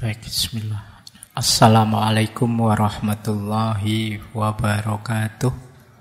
Baik, bismillah. Assalamualaikum warahmatullahi wabarakatuh.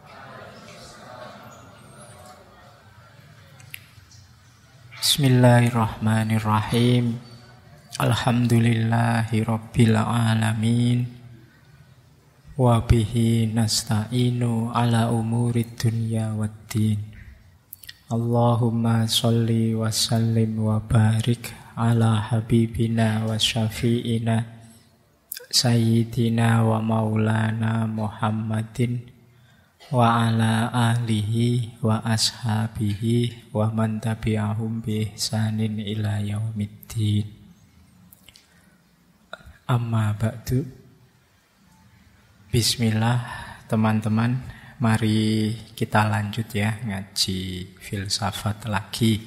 Bismillahirrahmanirrahim. Alhamdulillahi rabbil alamin. Wa bihi nasta'inu ala umurid dunya waddin. Allahumma sholli wa sallim wa barik ala habibina wa syafi'ina sayyidina wa maulana Muhammadin wa ala alihi wa ashabihi wa man tabi'ahum bi ihsanin ila yaumiddin. Amma ba'du. Bismillah teman-teman, mari kita lanjut ya ngaji filsafat lagi.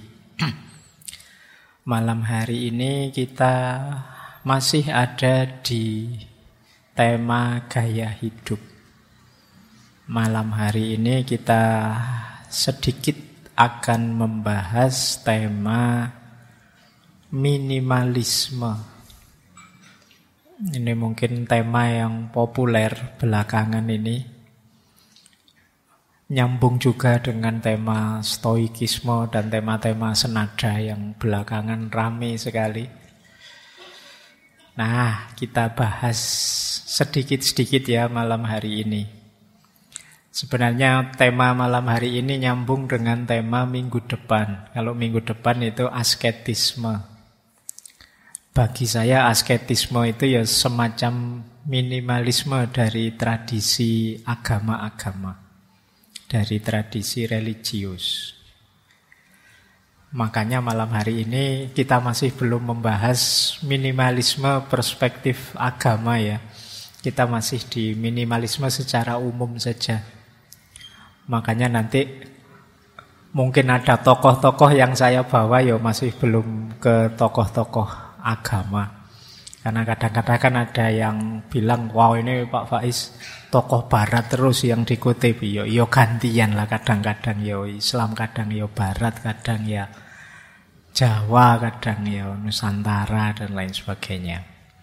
Malam hari ini kita masih ada di tema gaya hidup. Malam hari ini kita sedikit akan membahas tema minimalisme. Ini mungkin tema yang populer belakangan ini. Nyambung juga dengan tema stoikisme dan tema-tema senada yang belakangan ramai sekali. Nah, kita bahas sedikit-sedikit ya malam hari ini. Sebenarnya tema malam hari ini nyambung dengan tema minggu depan. Kalau minggu depan itu asketisme. Bagi saya asketisme itu ya semacam minimalisme dari tradisi agama-agama, dari tradisi religius. Makanya malam hari ini kita masih belum membahas minimalisme perspektif agama ya. Kita masih di minimalisme secara umum saja. Makanya nanti mungkin ada tokoh-tokoh yang saya bawa ya masih belum ke tokoh-tokoh agama. Karena kadang-kadang kan ada yang bilang, wow ini Pak Faiz tokoh barat terus yang dikutip. Yo gantian lah, kadang-kadang yo Islam, kadang yo barat, kadang ya Jawa, kadang ya Nusantara dan lain sebagainya.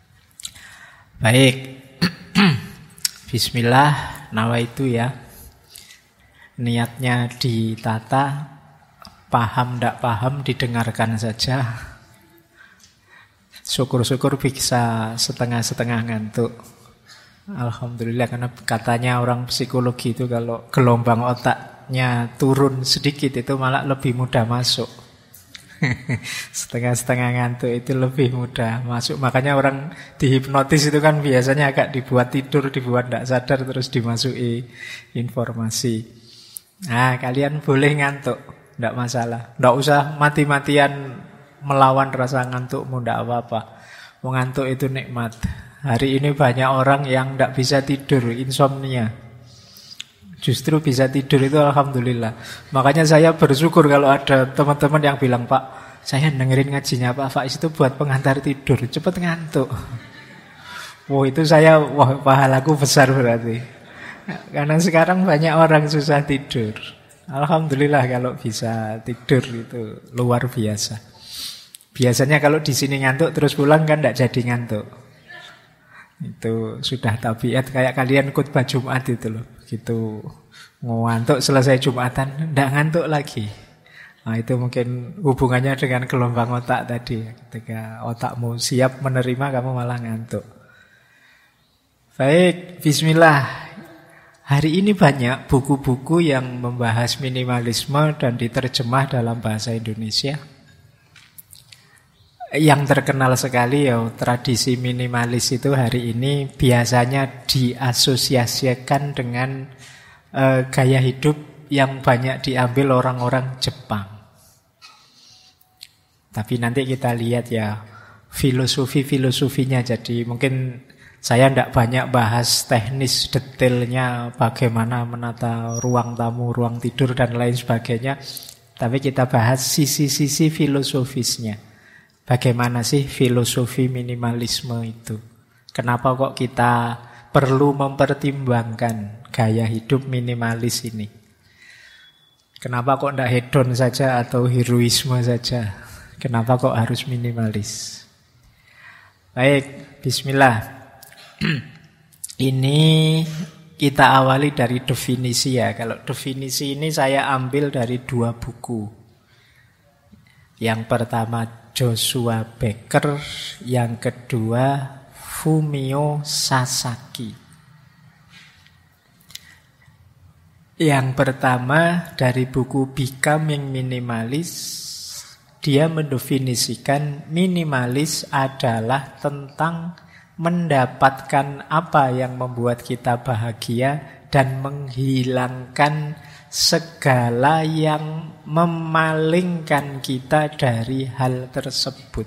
Baik. Bismillah, nawaitu ya. Niatnya ditata, paham ndak paham didengarkan saja. Syukur-syukur bisa setengah-setengah ngantuk. Alhamdulillah, karena katanya orang psikologi itu kalau gelombang otaknya turun sedikit itu malah lebih mudah masuk. Setengah-setengah ngantuk itu lebih mudah masuk. Makanya orang dihipnotis itu kan biasanya agak dibuat tidur, dibuat tidak sadar terus dimasuki informasi. Nah, kalian boleh ngantuk, tidak masalah. Tidak usah mati-matian melawan rasa ngantukmu, tidak apa-apa. Mengantuk itu nikmat. Hari ini banyak orang yang tidak bisa tidur, insomnia. Justru bisa tidur itu alhamdulillah. Makanya saya bersyukur kalau ada teman-teman yang bilang, Pak, saya dengerin ngajinya Pak Faiz itu buat pengantar tidur, cepat ngantuk. Wah, itu saya, pahalaku besar berarti. Karena sekarang banyak orang susah tidur. Alhamdulillah kalau bisa tidur itu luar biasa. Biasanya kalau di sini ngantuk terus pulang kan tidak jadi ngantuk. Itu sudah tabiat, kayak kalian khutbah Jumat itu loh. Gitu ngantuk selesai Jumatan tidak ngantuk lagi. Nah, itu mungkin hubungannya dengan gelombang otak tadi. Ketika otakmu siap menerima, kamu malah ngantuk. Baik, bismillah. Hari ini banyak buku-buku yang membahas minimalisme dan diterjemah dalam bahasa Indonesia. Yang terkenal sekali ya tradisi minimalis itu hari ini biasanya diasosiasikan dengan gaya hidup yang banyak diambil orang-orang Jepang. Tapi nanti kita lihat ya filosofinya. Jadi mungkin saya tidak banyak bahas teknis detailnya bagaimana menata ruang tamu, ruang tidur dan lain sebagainya. Tapi kita bahas sisi-sisi filosofisnya. Bagaimana sih filosofi minimalisme itu? Kenapa kok kita perlu mempertimbangkan gaya hidup minimalis ini? Kenapa kok tidak hedon saja atau heroisme saja? Kenapa kok harus minimalis? Baik, bismillah. Ini kita awali dari definisi ya. Kalau definisi ini saya ambil dari 2 buku. Yang pertama Joshua Becker, yang kedua Fumio Sasaki. Yang pertama dari buku Becoming Minimalist, dia mendefinisikan minimalis adalah tentang mendapatkan apa yang membuat kita bahagia dan menghilangkan segala yang memalingkan kita dari hal tersebut.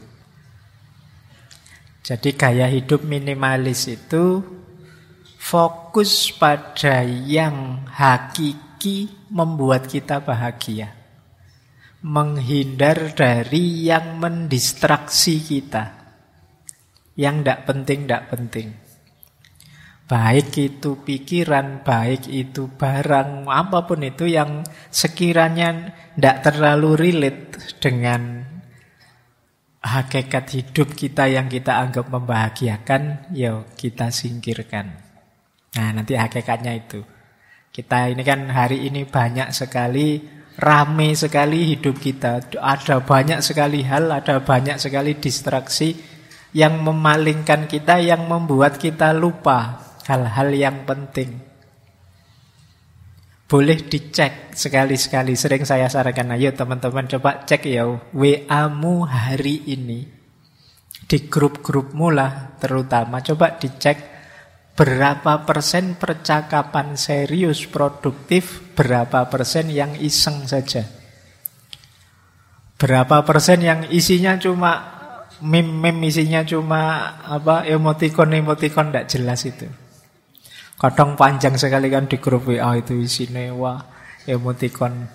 Jadi gaya hidup minimalis itu fokus pada yang hakiki membuat kita bahagia. Menghindar dari yang mendistraksi kita, yang tidak penting. Baik itu pikiran, baik itu barang, apapun itu yang sekiranya tidak terlalu relate dengan hakikat hidup kita yang kita anggap membahagiakan, ya kita singkirkan. Nah, nanti hakikatnya itu. Kita ini kan hari ini banyak sekali, rame sekali hidup kita. Ada banyak sekali hal, ada banyak sekali distraksi yang memalingkan kita, yang membuat kita lupa hal-hal yang penting. Boleh dicek sekali-sekali. Sering saya sarankan, ayo teman-teman coba cek ya WA-mu hari ini. Di grup-grupmu lah terutama. Coba dicek berapa persen percakapan serius, produktif, berapa persen yang iseng saja. Berapa persen yang isinya cuma meme-meme, isinya cuma emoticon tidak jelas itu. Kadang panjang sekali kan di grup WA itu isinya emoticon.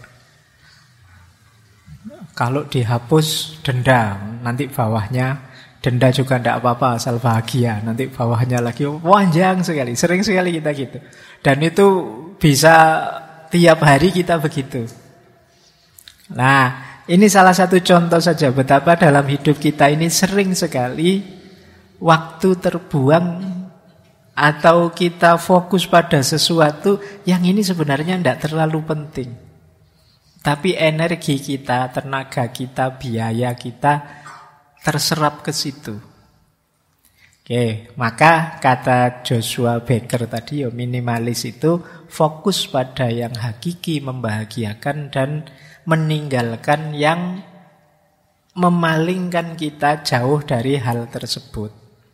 Kalau dihapus denda, nanti bawahnya denda juga tidak apa-apa asal bahagia. Nanti bawahnya lagi panjang sekali. Sering sekali kita gitu. Dan itu bisa tiap hari kita begitu. Nah, ini salah satu contoh saja betapa dalam hidup kita ini sering sekali waktu terbuang atau kita fokus pada sesuatu yang ini sebenarnya tidak terlalu penting. Tapi energi kita, tenaga kita, biaya kita terserap ke situ. Oke, maka kata Joshua Becker tadi, minimalis itu fokus pada yang hakiki membahagiakan dan meninggalkan yang memalingkan kita jauh dari hal tersebut.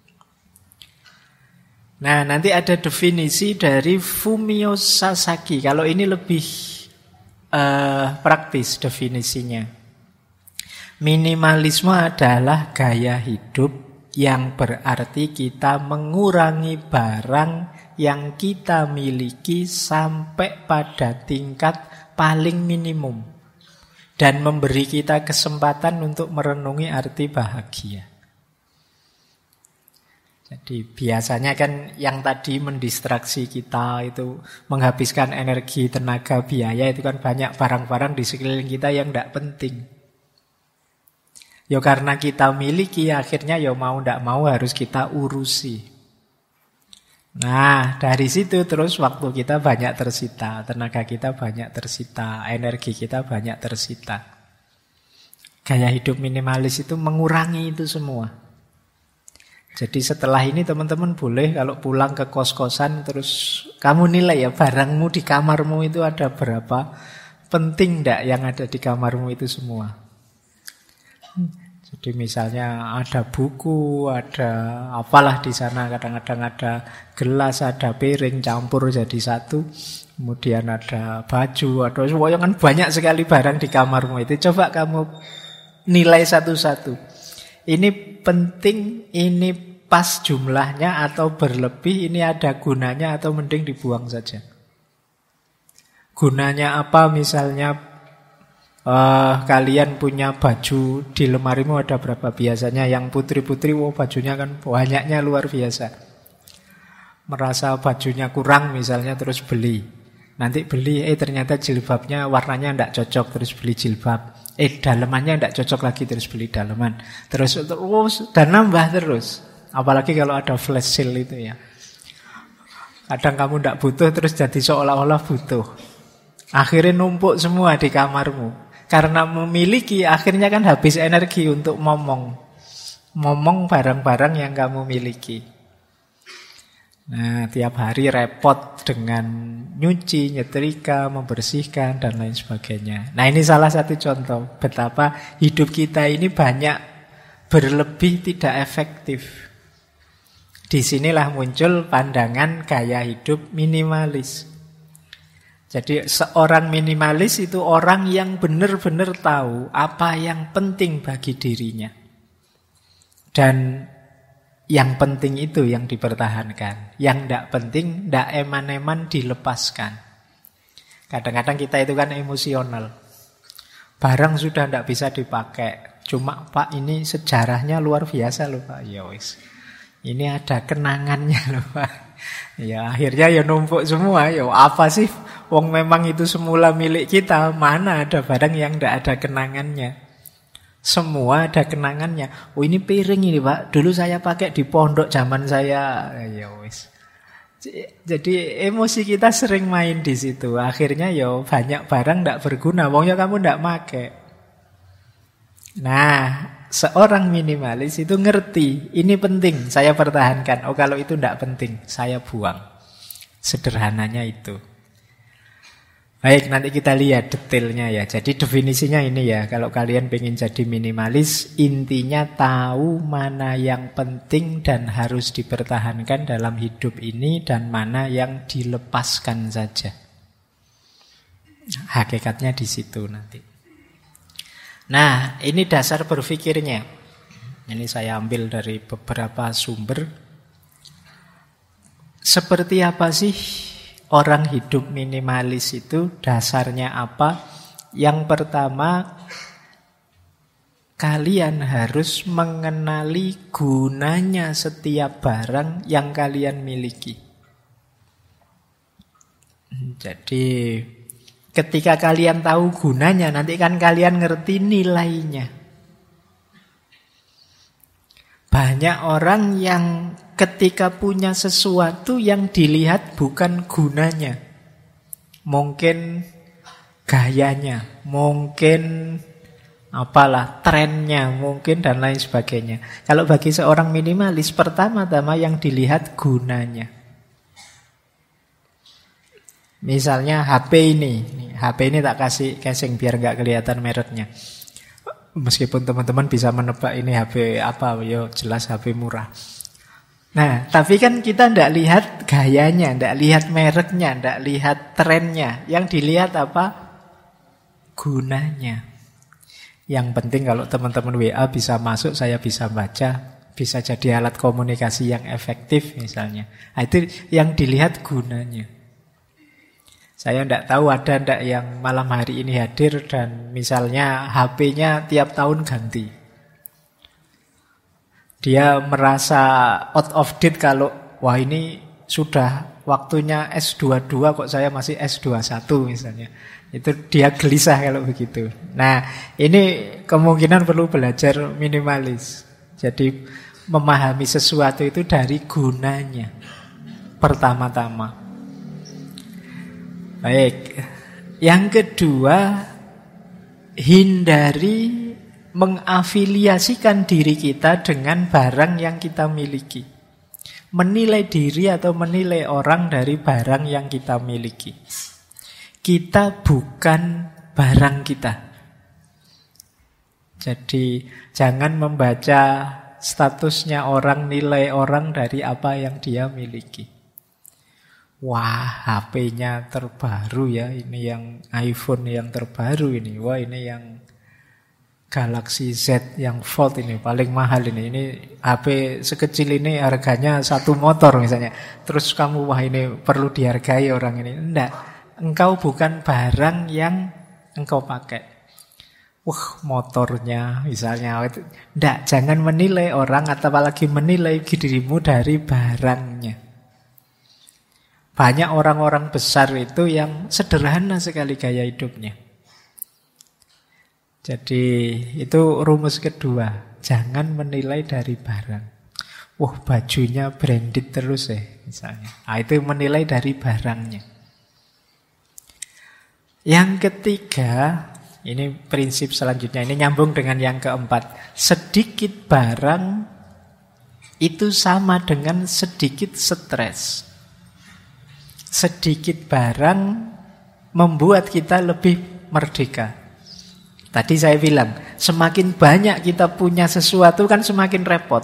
Nah, nanti ada definisi dari Fumio Sasaki. Kalau ini lebih praktis definisinya. Minimalisme adalah gaya hidup yang berarti kita mengurangi barang yang kita miliki sampai pada tingkat paling minimum dan memberi kita kesempatan untuk merenungi arti bahagia. Jadi biasanya kan yang tadi mendistraksi kita itu menghabiskan energi, tenaga, biaya, itu kan banyak barang-barang di sekeliling kita yang tidak penting. Ya karena kita miliki, akhirnya ya mau tidak mau harus kita urusi. Nah, dari situ terus waktu kita banyak tersita, tenaga kita banyak tersita, energi kita banyak tersita. Gaya hidup minimalis itu mengurangi itu semua. Jadi setelah ini teman-teman boleh kalau pulang ke kos-kosan terus kamu nilai ya barangmu di kamarmu itu ada berapa, penting tidak yang ada di kamarmu itu semua. Jadi misalnya ada buku, ada apalah di sana, kadang-kadang ada gelas, ada piring campur jadi satu, kemudian ada baju, ada semuanya kan banyak sekali barang di kamarmu itu. Coba kamu nilai satu-satu. Ini penting, ini pas jumlahnya atau berlebih, ini ada gunanya atau mending dibuang saja. Gunanya apa misalnya? Kalian punya baju di lemarimu ada berapa? Biasanya yang putri-putri bajunya kan banyaknya luar biasa. Merasa bajunya kurang misalnya terus beli. Nanti beli ternyata jilbabnya warnanya tidak cocok terus beli jilbab. Dalemannya tidak cocok lagi terus beli daleman. Terus dan nambah terus. Apalagi kalau ada flash sale itu ya. Kadang kamu tidak butuh terus jadi seolah-olah butuh. Akhirnya numpuk semua di kamarmu. Karena memiliki akhirnya kan habis energi untuk momong barang-barang yang kamu miliki. Nah, tiap hari repot dengan nyuci, nyetrika, membersihkan, dan lain sebagainya. Nah, ini salah satu contoh betapa hidup kita ini banyak berlebih tidak efektif. Disinilah muncul pandangan gaya hidup minimalis. Jadi seorang minimalis itu orang yang benar-benar tahu apa yang penting bagi dirinya. Dan yang penting itu yang dipertahankan. Yang tidak penting, tidak eman-eman dilepaskan. Kadang-kadang kita itu kan emosional. Barang sudah tidak bisa dipakai. Cuma Pak ini sejarahnya luar biasa loh Pak. Ya wis. Ini ada kenangannya loh Pak. Ya akhirnya ya numpuk semua. Ya apa sih? Wong memang itu semula milik kita. Mana ada barang yang tidak ada kenangannya? Semua ada kenangannya. Oh ini piring ini Pak. Dulu saya pakai di pondok zaman saya. Ya wis. Jadi emosi kita sering main di situ. Akhirnya ya banyak barang tidak berguna. Wongnya kamu tidak pakai. Nah, seorang minimalis itu ngerti. Ini penting, saya pertahankan. Oh kalau itu tidak penting, saya buang. Sederhananya itu. Baik, nanti kita lihat detailnya ya. Jadi definisinya ini ya. Kalau kalian pengen jadi minimalis, intinya tahu mana yang penting dan harus dipertahankan dalam hidup ini dan mana yang dilepaskan saja. Hakikatnya di situ nanti. Nah, ini dasar berpikirnya. Ini saya ambil dari beberapa sumber. Seperti apa sih orang hidup minimalis itu, dasarnya apa? Yang pertama, kalian harus mengenali gunanya setiap barang yang kalian miliki. Jadi, ketika kalian tahu gunanya, nanti kan kalian ngerti nilainya. Banyak orang yang ketika punya sesuatu yang dilihat bukan gunanya. Mungkin gayanya, mungkin apalah, trennya, mungkin dan lain sebagainya. Kalau bagi seorang minimalis, pertama-tama yang dilihat gunanya. Misalnya HP ini. HP ini tak kasih casing biar nggak kelihatan mereknya. Meskipun teman-teman bisa menebak ini HP apa, yo jelas HP murah. Nah, tapi kan kita tidak lihat gayanya, tidak lihat mereknya, tidak lihat trennya. Yang dilihat apa? Gunanya. Yang penting kalau teman-teman WA bisa masuk, saya bisa baca, bisa jadi alat komunikasi yang efektif misalnya. Nah, itu yang dilihat gunanya. Saya tidak tahu ada tidak yang malam hari ini hadir dan misalnya HP-nya tiap tahun ganti. Dia merasa out of date kalau, wah ini sudah waktunya S22 kok saya masih S21 misalnya. Itu dia gelisah kalau begitu. Nah, ini kemungkinan perlu belajar minimalis. Jadi memahami sesuatu itu dari gunanya pertama-tama. Baik, yang kedua, hindari mengafiliasikan diri kita dengan barang yang kita miliki. Menilai diri atau menilai orang dari barang yang kita miliki. Kita bukan barang kita. Jadi jangan membaca statusnya orang, nilai orang dari apa yang dia miliki. Wah, HP-nya terbaru ya, ini yang iPhone yang terbaru ini. Wah, ini yang Galaxy Z yang Fold ini paling mahal ini. Ini HP sekecil ini harganya satu motor misalnya. Terus kamu, wah ini perlu dihargai orang ini. Enggak, engkau bukan barang yang engkau pakai. Wah, motornya misalnya. Enggak, jangan menilai orang atau apalagi menilai dirimu dari barangnya. Banyak orang-orang besar itu yang sederhana sekali gaya hidupnya. Jadi itu rumus kedua. Jangan menilai dari barang. Wah, bajunya branded terus misalnya. Nah, itu menilai dari barangnya. Yang ketiga, ini prinsip selanjutnya, ini nyambung dengan yang keempat. Sedikit barang itu sama dengan sedikit stres. Sedikit barang membuat kita lebih merdeka. Tadi saya bilang, semakin banyak kita punya sesuatu kan semakin repot.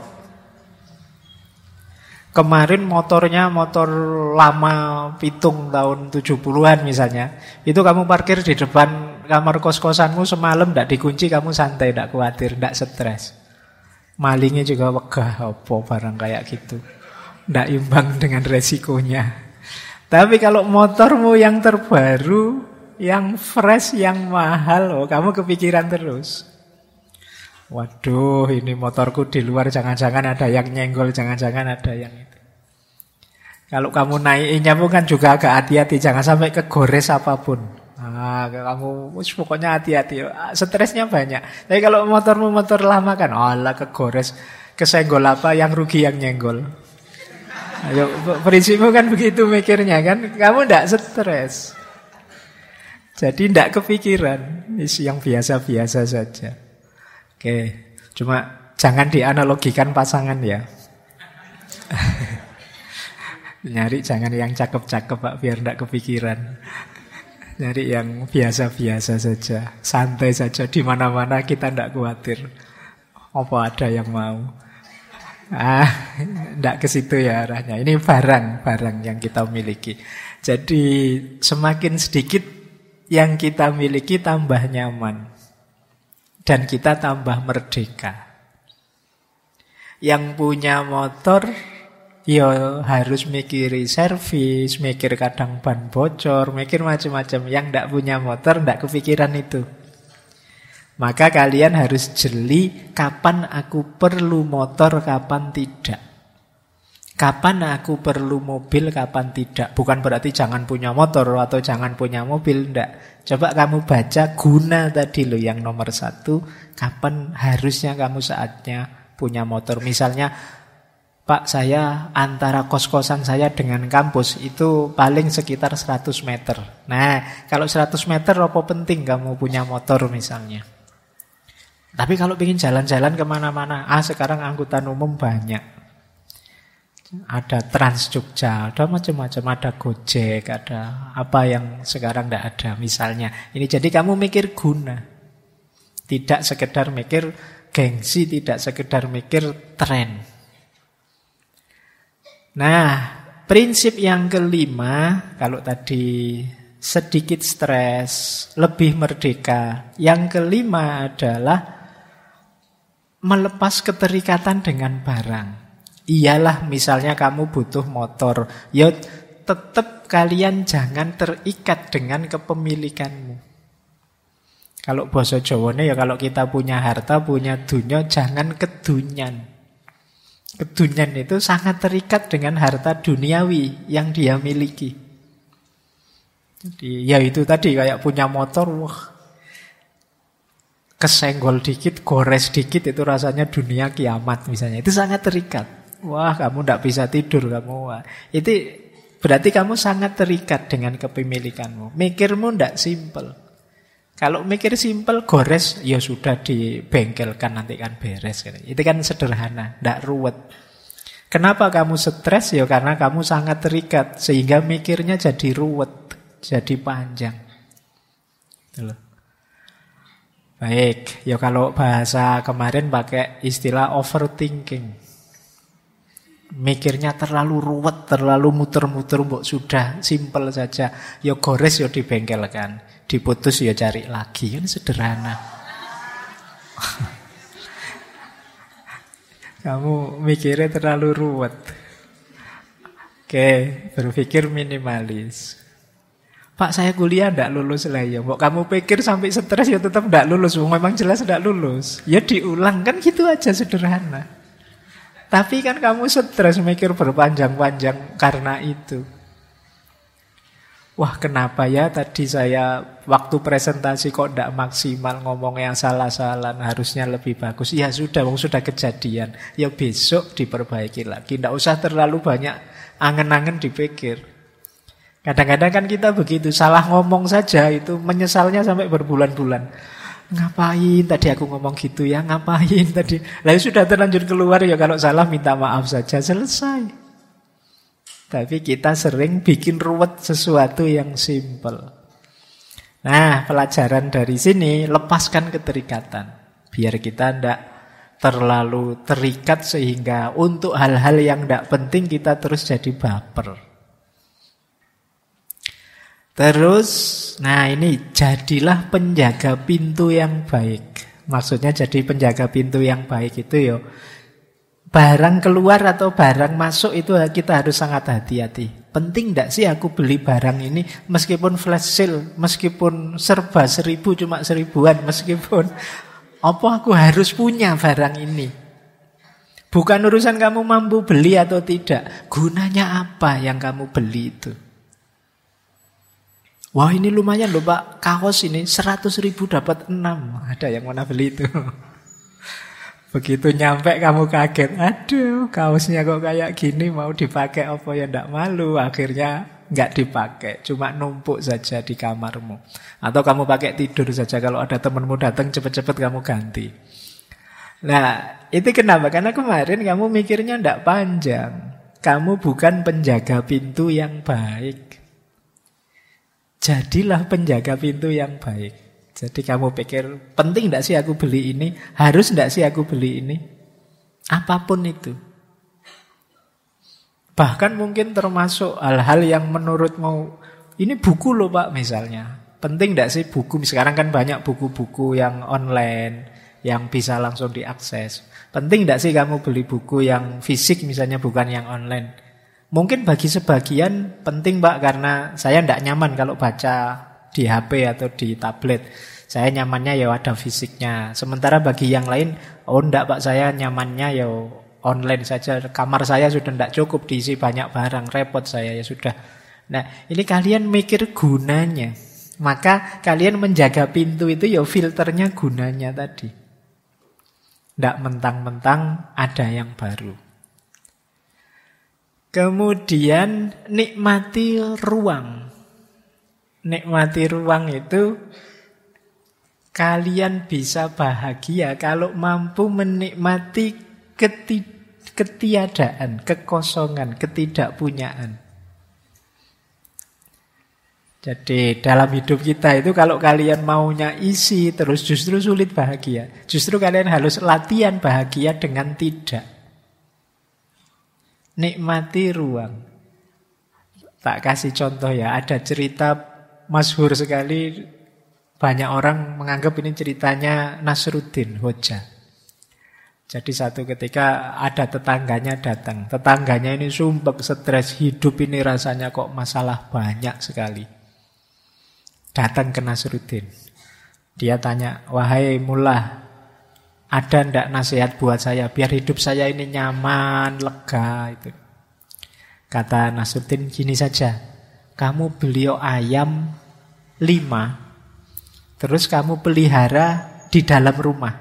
Kemarin motornya motor lama pitung tahun 70-an misalnya. Itu kamu parkir di depan kamar kos-kosanmu semalam tidak dikunci, kamu santai, tidak khawatir, tidak stres. Malingnya juga wegah apa barang kayak gitu. Tidak imbang dengan resikonya. Tapi kalau motormu yang terbaru, yang fresh, yang mahal, kamu kepikiran terus. Waduh, ini motorku di luar, jangan-jangan ada yang nyenggol, jangan-jangan ada yang itu. Kalau kamu naikinnya pun kan juga agak hati-hati, jangan sampai kegores apapun. Kamu pokoknya hati-hati, stresnya banyak. Tapi kalau motormu motor lama kan, alah kegores, kesenggol apa, yang rugi yang nyenggol. Ayo, prinsipmu kan begitu mikirnya kan, kamu tidak stres. Jadi tidak kepikiran, yang biasa-biasa saja. Oke, cuma jangan dianalogikan pasangan ya. Nyari jangan yang cakep-cakep Pak, biar tidak kepikiran. Nyari yang biasa-biasa saja, santai saja, di mana-mana kita tidak khawatir. Apa ada yang mau? Tidak ke situ ya arahnya. Ini barang yang kita miliki. Jadi semakin sedikit yang kita miliki tambah nyaman. Dan kita tambah merdeka. Yang punya motor, ya harus mikiri servis, mikir kadang ban bocor, mikir macam-macam. Yang tidak punya motor, tidak kepikiran itu. Maka kalian harus jeli kapan aku perlu motor, kapan tidak. Kapan aku perlu mobil, kapan tidak. Bukan berarti jangan punya motor atau jangan punya mobil, enggak. Coba kamu baca guna tadi loh yang nomor 1. Kapan harusnya kamu saatnya punya motor. Misalnya, Pak, saya antara kos-kosan saya dengan kampus itu paling sekitar 100 meter. Nah, kalau 100 meter apa penting kamu punya motor misalnya. Tapi kalau ingin jalan-jalan kemana-mana, sekarang angkutan umum banyak. Ada Trans Jogja, ada macam-macam, ada Gojek, ada apa yang sekarang tidak ada misalnya. Ini jadi kamu mikir guna. Tidak sekedar mikir gengsi, tidak sekedar mikir tren. Nah, prinsip yang kelima, kalau tadi sedikit stres, lebih merdeka. Yang kelima adalah melepas keterikatan dengan barang. Iyalah misalnya kamu butuh motor, ya tetap kalian jangan terikat dengan kepemilikanmu. Kalau bahasa Jawane ya kalau kita punya harta, punya dunya, jangan kedunyan. Kedunyan itu sangat terikat dengan harta duniawi yang dia miliki. Jadi ya itu tadi kayak punya motor, wah, kesenggol dikit, gores dikit itu rasanya dunia kiamat misalnya. Itu sangat terikat. Wah, kamu tidak bisa tidur kamu. Wah. Itu berarti kamu sangat terikat dengan kepemilikanmu. Mikirmu tidak simpel. Kalau mikir simpel, gores, ya sudah dibengkelkan nanti kan beres. Itu kan sederhana, tidak ruwet. Kenapa kamu stres? Ya karena kamu sangat terikat sehingga mikirnya jadi ruwet, jadi panjang. Tuh. Baik, ya kalau bahasa kemarin pakai istilah overthinking. Mikirnya terlalu ruwet, terlalu muter-muter, mbok sudah simpel saja. Ya gores ya dibengkelkan, diputus ya cari lagi, kan sederhana. Kamu mikirnya terlalu ruwet. Oke, berpikir minimalis. Pak, saya kuliah tidak lulus lah ya. Mbok kamu pikir sampai stres ya tetap tidak lulus. Memang jelas tidak lulus. Ya diulang, kan gitu aja sederhana. Tapi kan kamu stres mikir berpanjang-panjang karena itu. wah kenapa ya tadi saya waktu presentasi kok tidak maksimal, ngomongnya salah-salah, harusnya lebih bagus. Ya sudah, sudah kejadian. Ya besok diperbaiki lagi. Tidak usah terlalu banyak angen-angen dipikir. Kadang-kadang kan kita begitu, salah ngomong saja itu menyesalnya sampai berbulan-bulan. Ngapain tadi aku ngomong gitu ya, ngapain tadi. Lalu sudah terlanjur keluar, ya kalau salah minta maaf saja, selesai. Tapi kita sering bikin ruwet sesuatu yang simple. Nah, pelajaran dari sini, lepaskan keterikatan. Biar kita tidak terlalu terikat sehingga untuk hal-hal yang tidak penting kita terus jadi baper. Terus, nah ini jadilah penjaga pintu yang baik. Maksudnya jadi penjaga pintu yang baik itu barang keluar atau barang masuk itu kita harus sangat hati-hati. Penting tidak sih aku beli barang ini meskipun flash sale, meskipun serba 1.000 cuma 1.000-an, meskipun apa aku harus punya barang ini. Bukan urusan kamu mampu beli atau tidak, gunanya apa yang kamu beli itu. Wah ini lumayan loh Pak, kaos ini 100.000 dapat 6. Ada yang mana beli itu? Begitu nyampe kamu kaget, aduh kaosnya kok kayak gini, mau dipakai apa ya ndak malu. Akhirnya nggak dipakai, cuma numpuk saja di kamarmu. Atau kamu pakai tidur saja, kalau ada temanmu datang cepet-cepet kamu ganti. Nah itu kenapa? Karena kemarin kamu mikirnya ndak panjang. Kamu bukan penjaga pintu yang baik. Jadilah penjaga pintu yang baik. Jadi kamu pikir, penting tidak sih aku beli ini? Harus tidak sih aku beli ini? Apapun itu. Bahkan mungkin termasuk hal-hal yang menurutmu, ini buku loh Pak misalnya. Penting tidak sih buku? Sekarang kan banyak buku-buku yang online, yang bisa langsung diakses. Penting tidak sih kamu beli buku yang fisik misalnya, bukan yang online? Mungkin bagi sebagian penting Pak, karena saya tidak nyaman kalau baca di HP atau di tablet. Saya nyamannya ada fisiknya. Sementara bagi yang lain, enggak Pak, saya nyamannya online saja. Kamar saya sudah tidak cukup diisi banyak barang, repot saya ya sudah. Nah, ini kalian mikir gunanya. Maka kalian menjaga pintu itu filternya gunanya tadi. Tidak mentang-mentang ada yang baru. Kemudian nikmati ruang. Nikmati ruang itu kalian bisa bahagia kalau mampu menikmati ketiadaan, kekosongan, ketidakpunyaan. Jadi dalam hidup kita itu kalau kalian maunya isi terus justru sulit bahagia. Justru kalian harus latihan bahagia dengan tidak. Nikmati ruang. Tak kasih contoh ya, ada cerita masyhur sekali, banyak orang menganggap ini ceritanya Nasruddin Hoja. Jadi satu ketika ada tetangganya datang. Tetangganya ini sumpek, stres, hidup ini rasanya kok masalah banyak sekali. Datang ke Nasruddin. Dia tanya, wahai mullah, ada ndak nasihat buat saya biar hidup saya ini nyaman, lega itu. Kata Nasruddin, gini saja, kamu beli ayam 5, terus kamu pelihara di dalam rumah.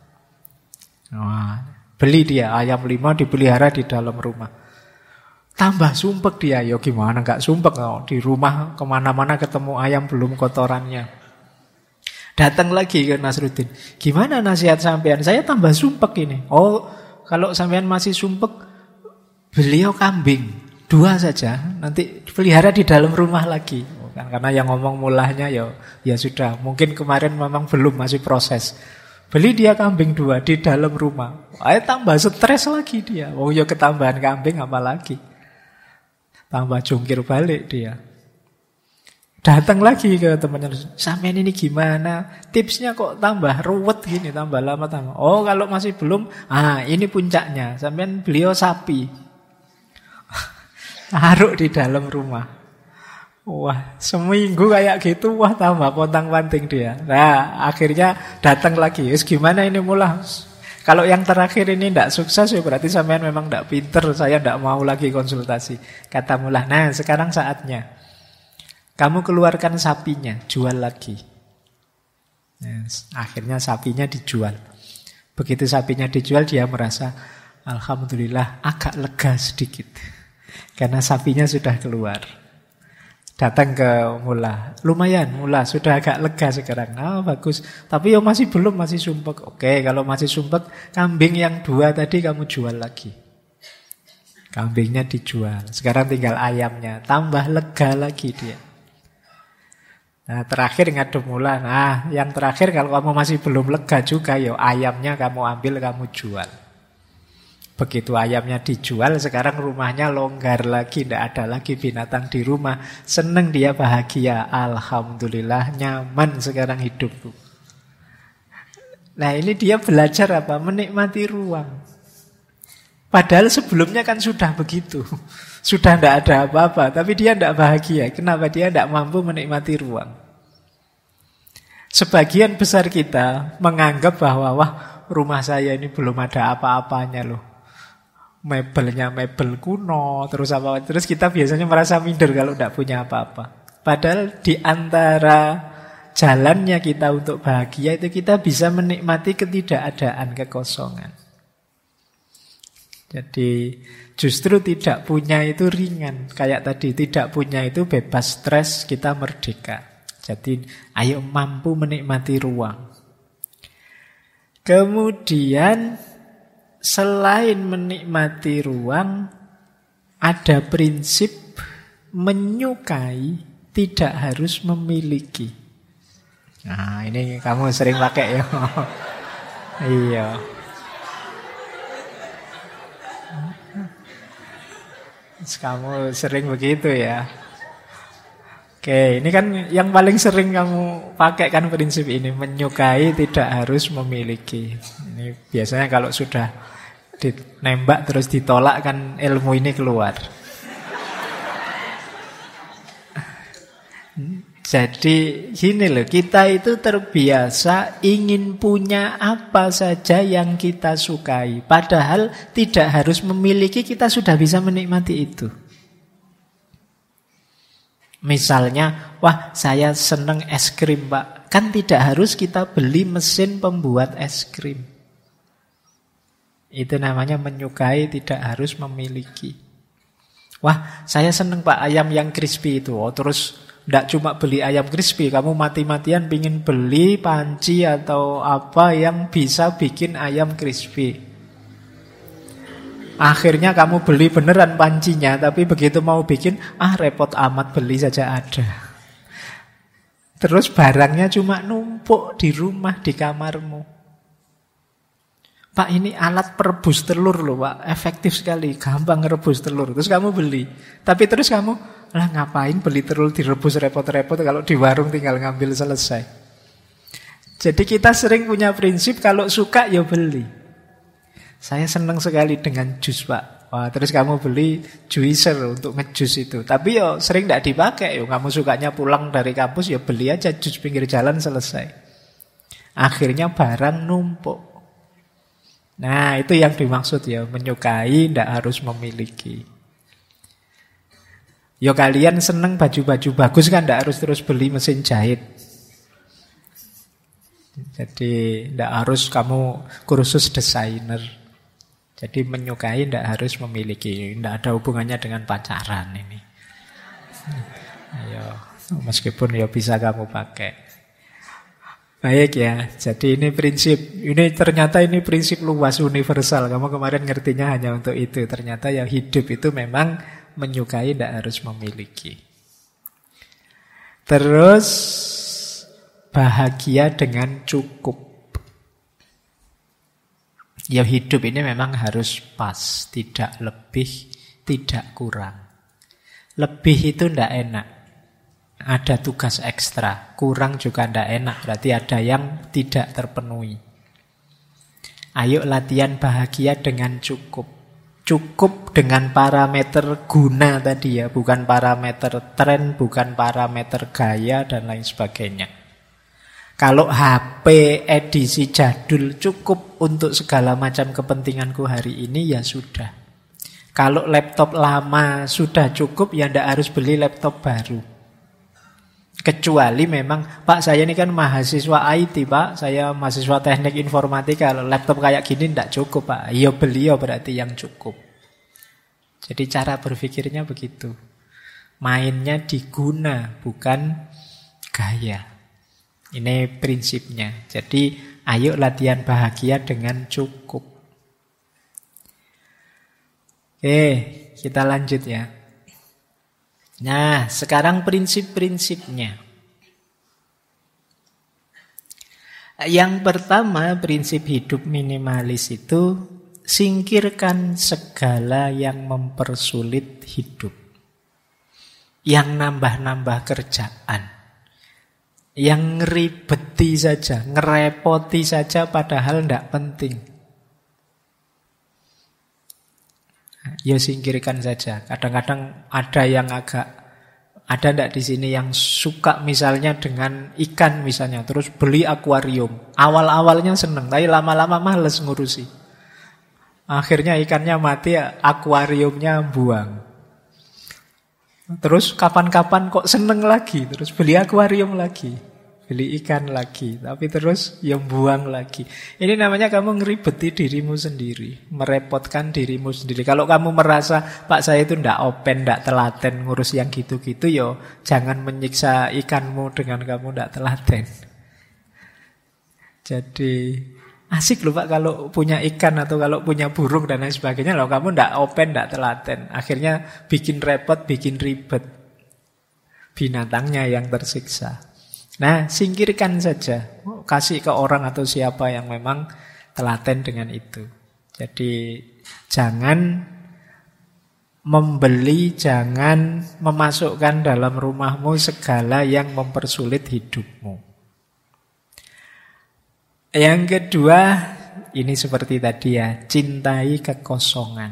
Wah, beli dia ayam 5 dipelihara di dalam rumah. Tambah sumpek dia, gimana gak sumpek di rumah kemana-mana ketemu ayam belum kotorannya. Datang lagi ke Nasruddin, gimana nasihat sampean? Saya tambah sumpek ini. Oh, kalau sampean masih sumpek, beliau kambing 2 saja, nanti pelihara di dalam rumah lagi. Karena yang ngomong mulahnya ya sudah, mungkin kemarin memang belum, masih proses. Beli dia kambing 2 di dalam rumah. Ayo tambah stres lagi dia. Ketambahan kambing apalagi. Tambah jungkir balik dia. Datang lagi ke temannya, sampean ini gimana? Tipsnya kok tambah ruwet gini, tambah lama tambah. Oh, kalau masih belum, ini puncaknya. Sampean beliau sapi. Taruh di dalam rumah. Wah, seminggu kayak gitu, wah tambah pontang-panting dia. Nah, akhirnya datang lagi. Gimana ini mullah? Kalau yang terakhir ini tidak sukses, berarti sampean memang tidak pinter. Saya tidak mau lagi konsultasi. Kata mullah, nah sekarang saatnya. Kamu keluarkan sapinya, jual lagi. Nah, akhirnya sapinya dijual. Begitu sapinya dijual, dia merasa, alhamdulillah agak lega sedikit. Karena sapinya sudah keluar. Datang ke mula, lumayan mula, sudah agak lega sekarang. Ah, bagus. Tapi masih belum, masih sumpek. Oke, kalau masih sumpek, kambing yang 2 tadi kamu jual lagi. Kambingnya dijual. Sekarang tinggal ayamnya. Tambah lega lagi dia. Nah, terakhir ngadep mula. Nah, yang terakhir kalau kamu masih belum lega juga, ayamnya kamu ambil, kamu jual. Begitu ayamnya dijual, sekarang rumahnya longgar lagi, tidak ada lagi binatang di rumah. Seneng dia, bahagia. Alhamdulillah, nyaman sekarang hidupku. Nah, ini dia belajar apa? Menikmati ruang. Padahal sebelumnya kan sudah begitu. Sudah tidak ada apa-apa, tapi dia tidak bahagia. Kenapa? Dia tidak mampu menikmati ruang. Sebagian besar kita menganggap bahwa, wah, rumah saya ini belum ada apa-apanya loh. Mebelnya mebel kuno, terus apa? Terus kita biasanya merasa minder kalau tidak punya apa-apa. Padahal di antara jalannya kita untuk bahagia itu kita bisa menikmati ketidakadaan, kekosongan. Jadi justru tidak punya itu ringan. Kayak tadi, tidak punya itu bebas stres, kita merdeka. Jadi ayo mampu menikmati ruang. Kemudian selain menikmati ruang, ada prinsip menyukai, tidak harus memiliki. Nah, ini kamu sering pakai ya. Iya. Kamu sering begitu ya. Oke, ini kan yang paling sering kamu pakai kan prinsip ini. Menyukai, tidak harus memiliki. Ini biasanya kalau sudah ditembak terus ditolak kan ilmu ini keluar. Jadi gini loh, kita itu terbiasa ingin punya apa saja yang kita sukai. Padahal tidak harus memiliki, kita sudah bisa menikmati itu. Misalnya, wah saya seneng es krim Pak. Kan tidak harus kita beli mesin pembuat es krim. Itu namanya menyukai, tidak harus memiliki. Wah saya seneng Pak ayam yang crispy itu. Oh terus tidak cuma beli ayam crispy, kamu mati-matian pingin beli panci atau apa yang bisa bikin ayam crispy. Akhirnya kamu beli beneran pancinya, tapi begitu mau bikin, repot amat, beli saja ada. Terus barangnya cuma numpuk di rumah, di kamarmu. Pak ini alat perebus telur loh Pak, efektif sekali, gampang ngerebus telur. Terus kamu beli, tapi terus kamu, lah ngapain beli telur direbus repot-repot kalau di warung tinggal ngambil selesai. Jadi kita sering punya prinsip kalau suka ya beli. Saya senang sekali dengan jus Pak. Wah, terus kamu beli juicer untuk ngejus itu. Tapi yo sering tidak dipakai. Yo kamu sukanya pulang dari kampus ya beli aja jus pinggir jalan selesai. Akhirnya barang numpuk. Nah itu yang dimaksud ya, menyukai tidak harus memiliki. Yo kalian seneng baju-baju bagus kan tidak harus terus beli mesin jahit. Jadi tidak harus kamu kursus desainer. Jadi menyukai tidak harus memiliki. Tidak ada hubungannya dengan pacaran ini. Ayo, meskipun ya bisa kamu pakai. Baik ya, jadi ini prinsip. Ini ternyata ini prinsip luas, universal. Kamu kemarin ngertinya hanya untuk itu. Ternyata yang hidup itu memang menyukai, tidak harus memiliki. Terus bahagia dengan cukup. Ya hidup ini memang harus pas, tidak lebih, tidak kurang. Lebih itu tidak enak. Ada tugas ekstra, kurang juga tidak enak, berarti ada yang tidak terpenuhi. Ayo latihan bahagia dengan cukup. Cukup dengan parameter guna tadi ya, bukan parameter tren, bukan parameter gaya dan lain sebagainya. Kalau HP edisi jadul cukup untuk segala macam kepentinganku hari ini, ya sudah. Kalau laptop lama sudah cukup, ya tidak harus beli laptop baru. Kecuali memang, Pak saya ini kan mahasiswa IT Pak, saya mahasiswa teknik informatika, laptop kayak gini tidak cukup Pak. Ya beliau berarti yang cukup. Jadi cara berpikirnya begitu. Mainnya diguna, bukan gaya. Ini prinsipnya. Jadi ayo latihan bahagia dengan cukup. Oke, kita lanjut ya. Nah, sekarang prinsip-prinsipnya. Yang pertama, prinsip hidup minimalis itu singkirkan segala yang mempersulit hidup. Yang nambah-nambah kerjaan. Yang ngeribeti saja, ngerepoti saja padahal tidak penting. Ya singkirkan saja. Kadang-kadang ada yang ada ndak di sini yang suka misalnya dengan ikan misalnya, terus beli akuarium. Awal-awalnya seneng, tapi lama-lama males ngurusi. Akhirnya ikannya mati, akuariumnya buang. Terus kapan-kapan kok seneng lagi, terus beli akuarium lagi, beli ikan lagi, tapi terus yang buang lagi. Ini namanya kamu ngeribeti dirimu sendiri, merepotkan dirimu sendiri. Kalau kamu merasa Pak saya itu ndak open, ndak telaten ngurus yang gitu-gitu, yo jangan menyiksa ikanmu dengan kamu ndak telaten. Jadi asik loh Pak kalau punya ikan atau kalau punya burung dan lain sebagainya. Loh kamu ndak open, ndak telaten. Akhirnya bikin repot, bikin ribet. Binatangnya yang tersiksa. Nah, singkirkan saja. Kasih ke orang atau siapa yang memang telaten dengan itu. Jadi jangan membeli, jangan memasukkan dalam rumahmu segala yang mempersulit hidupmu. Yang kedua, ini seperti tadi ya, cintai kekosongan.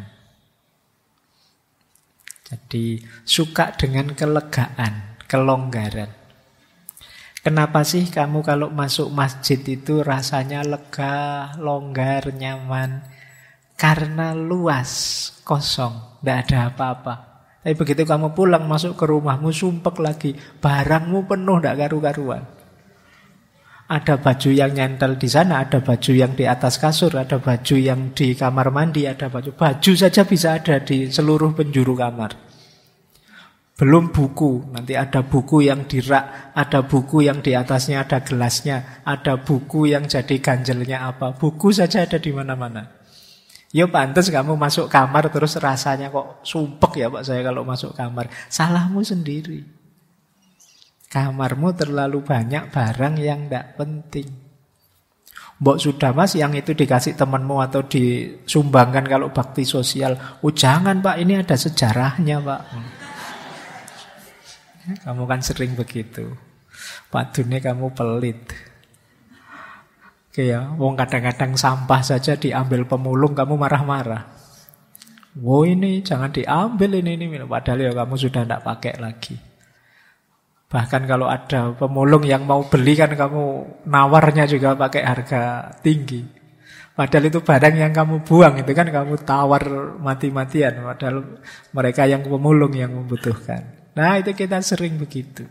Jadi suka dengan kelegaan, kelonggaran. Kenapa sih kamu kalau masuk masjid itu rasanya lega, longgar, nyaman? Karena luas, kosong, tidak ada apa-apa. Tapi begitu kamu pulang masuk ke rumahmu, sumpek lagi, barangmu penuh, tidak karu-karuan. Ada baju yang nyentel di sana, ada baju yang di atas kasur, ada baju yang di kamar mandi, ada baju saja bisa ada di seluruh penjuru kamar. Belum buku, nanti ada buku yang di rak, ada buku yang di atasnya ada gelasnya, ada buku yang jadi ganjelnya apa. Buku saja ada di mana-mana. Ya pantas kamu masuk kamar terus rasanya kok sumpek ya Pak saya kalau masuk kamar. Salahmu sendiri. Kamarmu terlalu banyak barang yang tidak penting. Mbok sudah Mas yang itu dikasih temanmu atau disumbangkan kalau bakti sosial. Oh jangan Pak, ini ada sejarahnya Pak. Kamu kan sering begitu. Pak Dune kamu pelit. Oke ya, wong kadang-kadang sampah saja diambil pemulung kamu marah-marah. Wow ini jangan diambil ini. Padahal ya kamu sudah tidak pakai lagi. Bahkan kalau ada pemulung yang mau beli kan kamu nawarnya juga pakai harga tinggi. Padahal itu barang yang kamu buang, itu kan kamu tawar mati-matian. Padahal mereka yang pemulung yang membutuhkan. Nah itu kita sering begitu.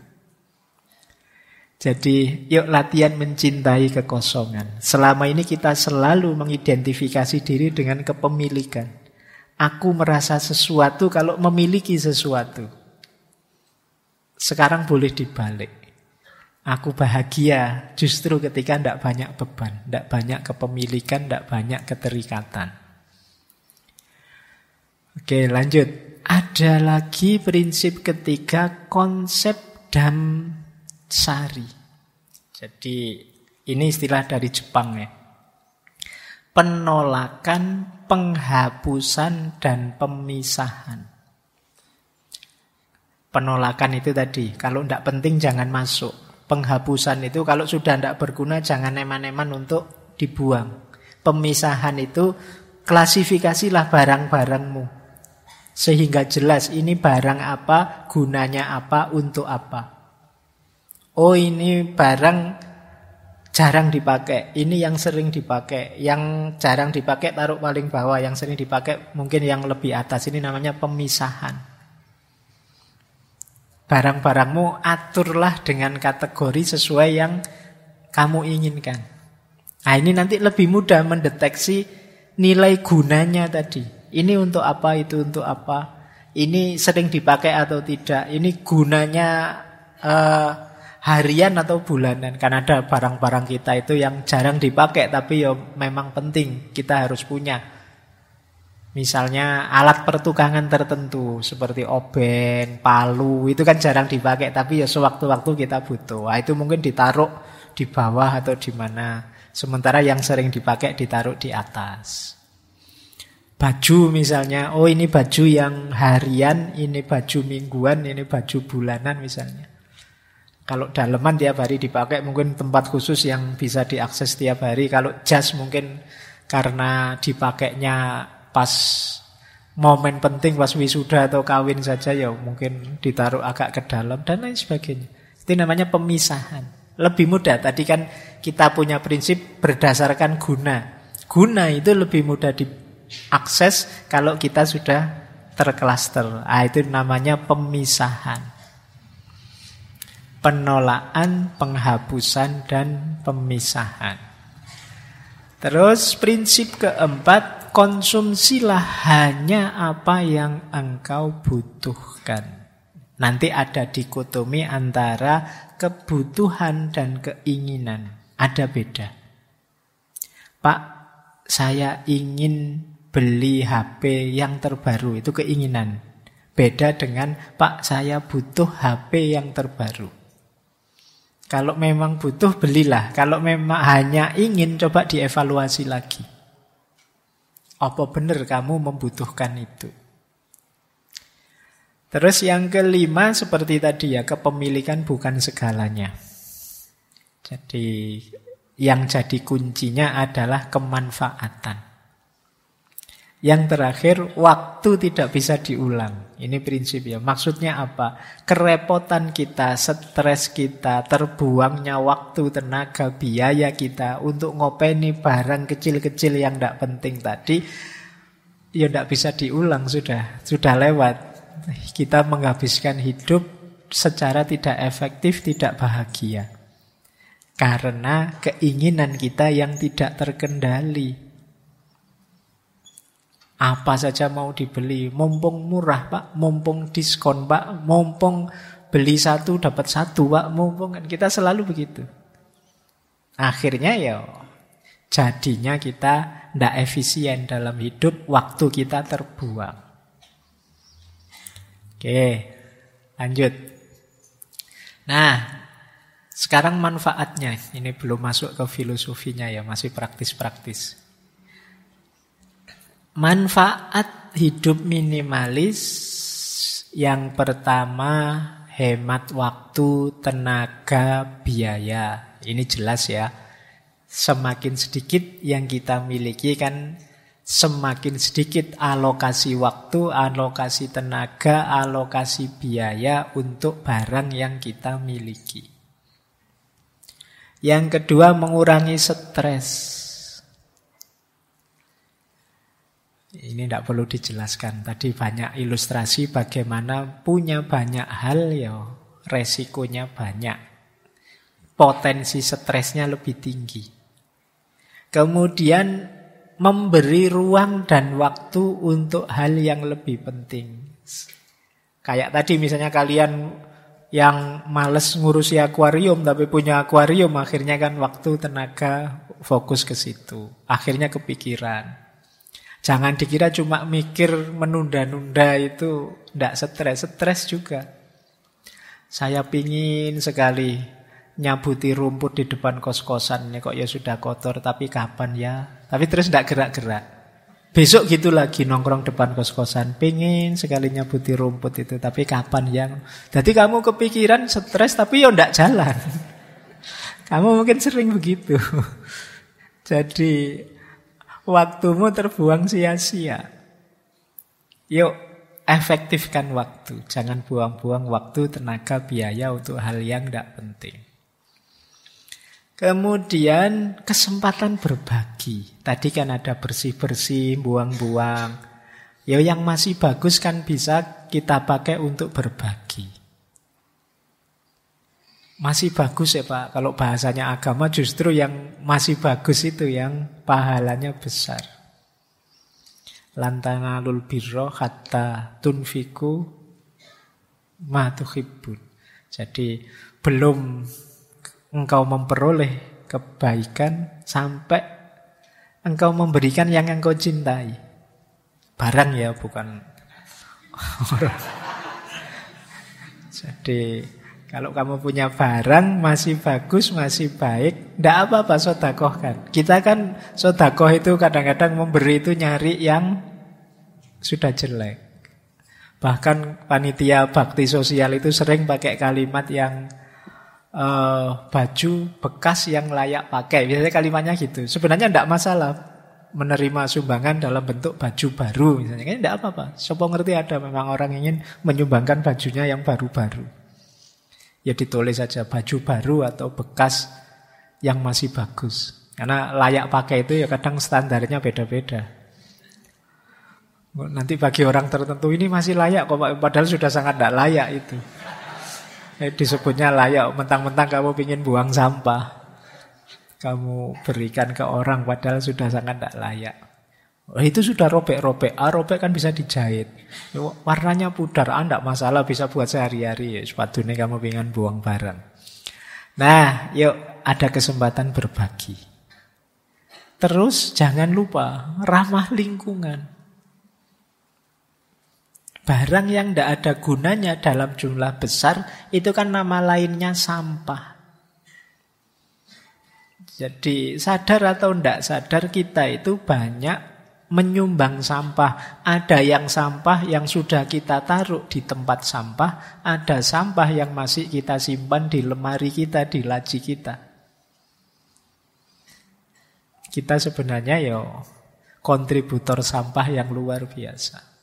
Jadi yuk latihan mencintai kekosongan. Selama ini kita selalu mengidentifikasi diri dengan kepemilikan. Aku merasa sesuatu kalau memiliki sesuatu. Sekarang boleh dibalik. Aku bahagia justru ketika tidak banyak beban, tidak banyak kepemilikan, tidak banyak keterikatan. Oke, lanjut. Ada lagi prinsip ketiga, konsep Dhammsari. Jadi ini istilah dari Jepang ya. Penolakan, penghapusan, dan pemisahan. Penolakan itu tadi, kalau tidak penting jangan masuk. Penghapusan itu kalau sudah tidak berguna jangan eman-eman untuk dibuang. Pemisahan itu klasifikasilah barang-barangmu. Sehingga jelas ini barang apa, gunanya apa, untuk apa. Oh ini barang jarang dipakai, ini yang sering dipakai. Yang jarang dipakai taruh paling bawah, yang sering dipakai mungkin yang lebih atas. Ini namanya pemisahan. Barang-barangmu aturlah dengan kategori sesuai yang kamu inginkan. Nah, ini nanti lebih mudah mendeteksi nilai gunanya tadi. Ini untuk apa, itu untuk apa. Ini sering dipakai atau tidak. Ini gunanya harian atau bulanan. Kan ada barang-barang kita itu yang jarang dipakai tapi ya memang penting, kita harus punya. Misalnya alat pertukangan tertentu seperti obeng, palu, itu kan jarang dipakai tapi ya sewaktu-waktu kita butuh. Nah, itu mungkin ditaruh di bawah atau di mana. Sementara yang sering dipakai ditaruh di atas. Baju misalnya, oh ini baju yang harian, ini baju mingguan, ini baju bulanan misalnya. Kalau daleman tiap hari dipakai mungkin tempat khusus yang bisa diakses tiap hari. Kalau jas mungkin karena dipakainya pas momen penting, pas wisuda atau kawin saja ya mungkin ditaruh agak ke dalam dan lain sebagainya. Itu namanya pemisahan. Lebih mudah, tadi kan kita punya prinsip berdasarkan guna. Guna itu lebih mudah diakses kalau kita sudah terklaster. Itu namanya pemisahan. Penolakan, penghapusan, dan pemisahan. Terus prinsip keempat, konsumsilah hanya apa yang engkau butuhkan. Nanti ada dikotomi antara kebutuhan dan keinginan. Ada beda. Pak, saya ingin beli HP yang terbaru. Itu keinginan. Beda dengan, Pak, saya butuh HP yang terbaru. Kalau memang butuh, belilah. Kalau memang hanya ingin, coba dievaluasi lagi. Apa benar kamu membutuhkan itu? Terus yang kelima, seperti tadi ya, kepemilikan bukan segalanya. Jadi, yang jadi kuncinya adalah kemanfaatan. Yang terakhir, waktu tidak bisa diulang. Ini prinsip ya. Maksudnya apa? Kerepotan kita, stres kita, terbuangnya waktu, tenaga, biaya kita untuk ngopeni barang kecil-kecil yang tidak penting tadi, ya tidak bisa diulang sudah lewat. Kita menghabiskan hidup secara tidak efektif, tidak bahagia. Karena keinginan kita yang tidak terkendali. Apa saja mau dibeli, mumpung murah Pak, mumpung diskon Pak, mumpung beli satu dapat satu Pak, mumpung kan kita selalu begitu. Akhirnya ya jadinya kita tidak efisien dalam hidup, waktu kita terbuang. Oke, lanjut. Nah, sekarang manfaatnya, ini belum masuk ke filosofinya ya, masih praktis-praktis. Manfaat hidup minimalis yang pertama, hemat waktu, tenaga, biaya. Ini jelas ya. Semakin sedikit yang kita miliki kan semakin sedikit alokasi waktu, alokasi tenaga, alokasi biaya untuk barang yang kita miliki. Yang kedua, mengurangi stres. Ini tidak perlu dijelaskan. Tadi banyak ilustrasi bagaimana punya banyak hal ya resikonya banyak. Potensi stresnya lebih tinggi. Kemudian memberi ruang dan waktu untuk hal yang lebih penting. Kayak tadi misalnya kalian yang males ngurusi akuarium tapi punya akuarium, akhirnya kan waktu, tenaga, fokus ke situ. Akhirnya kepikiran. Jangan dikira cuma mikir menunda-nunda itu tidak stres. Stres juga. Saya pingin sekali nyabuti rumput di depan kos-kosan. Ini kok ya sudah kotor, tapi kapan ya? Tapi terus tidak gerak-gerak. Besok gitu lagi nongkrong depan kos-kosan. Pingin sekali nyabuti rumput itu, tapi kapan ya? Jadi kamu kepikiran stres tapi ya tidak jalan. Kamu mungkin sering begitu. Jadi waktumu terbuang sia-sia. Yuk, efektifkan waktu. Jangan buang-buang waktu, tenaga, biaya untuk hal yang tidak penting. Kemudian kesempatan berbagi. Tadi kan ada bersih-bersih, buang-buang. Ya yang masih bagus kan bisa kita pakai untuk berbagi. Masih bagus ya Pak. Kalau bahasanya agama justru yang masih bagus itu yang pahalanya besar. Lan tanalul birra hatta tunfiku ma tuhibbun. Jadi belum engkau memperoleh kebaikan sampai engkau memberikan yang engkau cintai. Barang ya, bukan orang. Jadi kalau kamu punya barang masih bagus, masih baik, tidak apa-apa sedekahkan. Kita kan sedekah itu kadang-kadang memberi itu nyari yang sudah jelek. Bahkan panitia bakti sosial itu sering pakai kalimat yang baju bekas yang layak pakai. Biasanya kalimatnya gitu. Sebenarnya tidak masalah menerima sumbangan dalam bentuk baju baru misalnya. Kan tidak apa-apa. Siapa ngerti ada memang orang ingin menyumbangkan bajunya yang baru-baru. Ya ditulis saja baju baru atau bekas yang masih bagus. Karena layak pakai itu ya kadang standarnya beda-beda. Nanti bagi orang tertentu ini masih layak kok, padahal sudah sangat tidak layak itu. Disebutnya layak, mentang-mentang kamu ingin buang sampah, kamu berikan ke orang padahal sudah sangat tidak layak. Itu sudah robek-robek. Robek kan bisa dijahit. Warnanya pudar, tidak masalah, bisa buat sehari-hari. Sepatu ini kamu ingin buang barang. Nah, yuk ada kesempatan berbagi. Terus jangan lupa ramah lingkungan. Barang yang tidak ada gunanya dalam jumlah besar, itu kan nama lainnya sampah. Jadi sadar atau tidak sadar kita itu banyak menyumbang sampah. Ada yang sampah yang sudah kita taruh di tempat sampah, ada sampah yang masih kita simpan di lemari kita, di laci kita. Kita sebenarnya ya kontributor sampah yang luar biasa.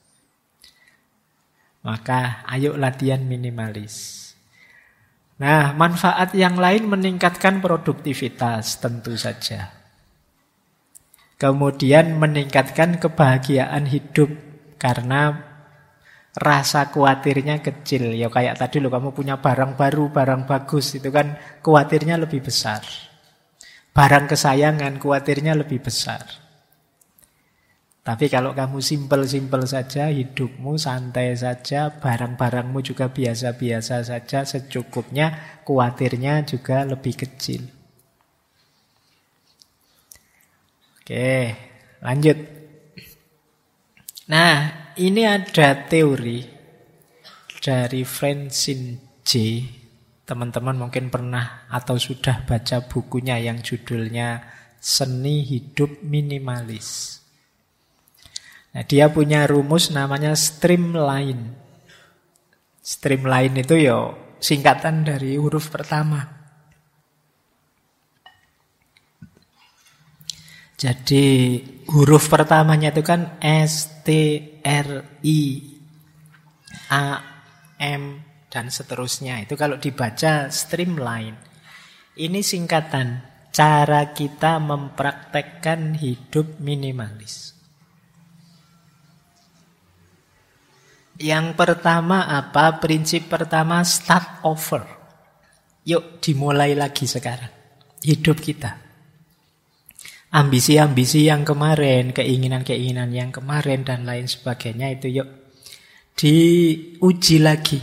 Maka ayo latihan minimalis. Nah, manfaat yang lain meningkatkan produktivitas tentu saja. Kemudian meningkatkan kebahagiaan hidup karena rasa khawatirnya kecil. Ya kayak tadi loh, kamu punya barang baru, barang bagus, itu kan khawatirnya lebih besar. Barang kesayangan khawatirnya lebih besar. Tapi kalau kamu simpel-simpel saja, hidupmu santai saja, barang-barangmu juga biasa-biasa saja, secukupnya, khawatirnya juga lebih kecil. Oke, lanjut. Nah, ini ada teori dari Francine J. Teman-teman mungkin pernah atau sudah baca bukunya yang judulnya Seni Hidup Minimalis. Nah, dia punya rumus namanya streamline. Streamline itu ya singkatan dari huruf pertama. Jadi huruf pertamanya itu kan S, T, R, I, A, M, dan seterusnya. Itu kalau dibaca streamline. Ini singkatan cara kita mempraktekkan hidup minimalis. Yang pertama apa? Prinsip pertama, start over. Yuk dimulai lagi sekarang hidup kita. Ambisi-ambisi yang kemarin, keinginan-keinginan yang kemarin dan lain sebagainya itu yuk diuji lagi.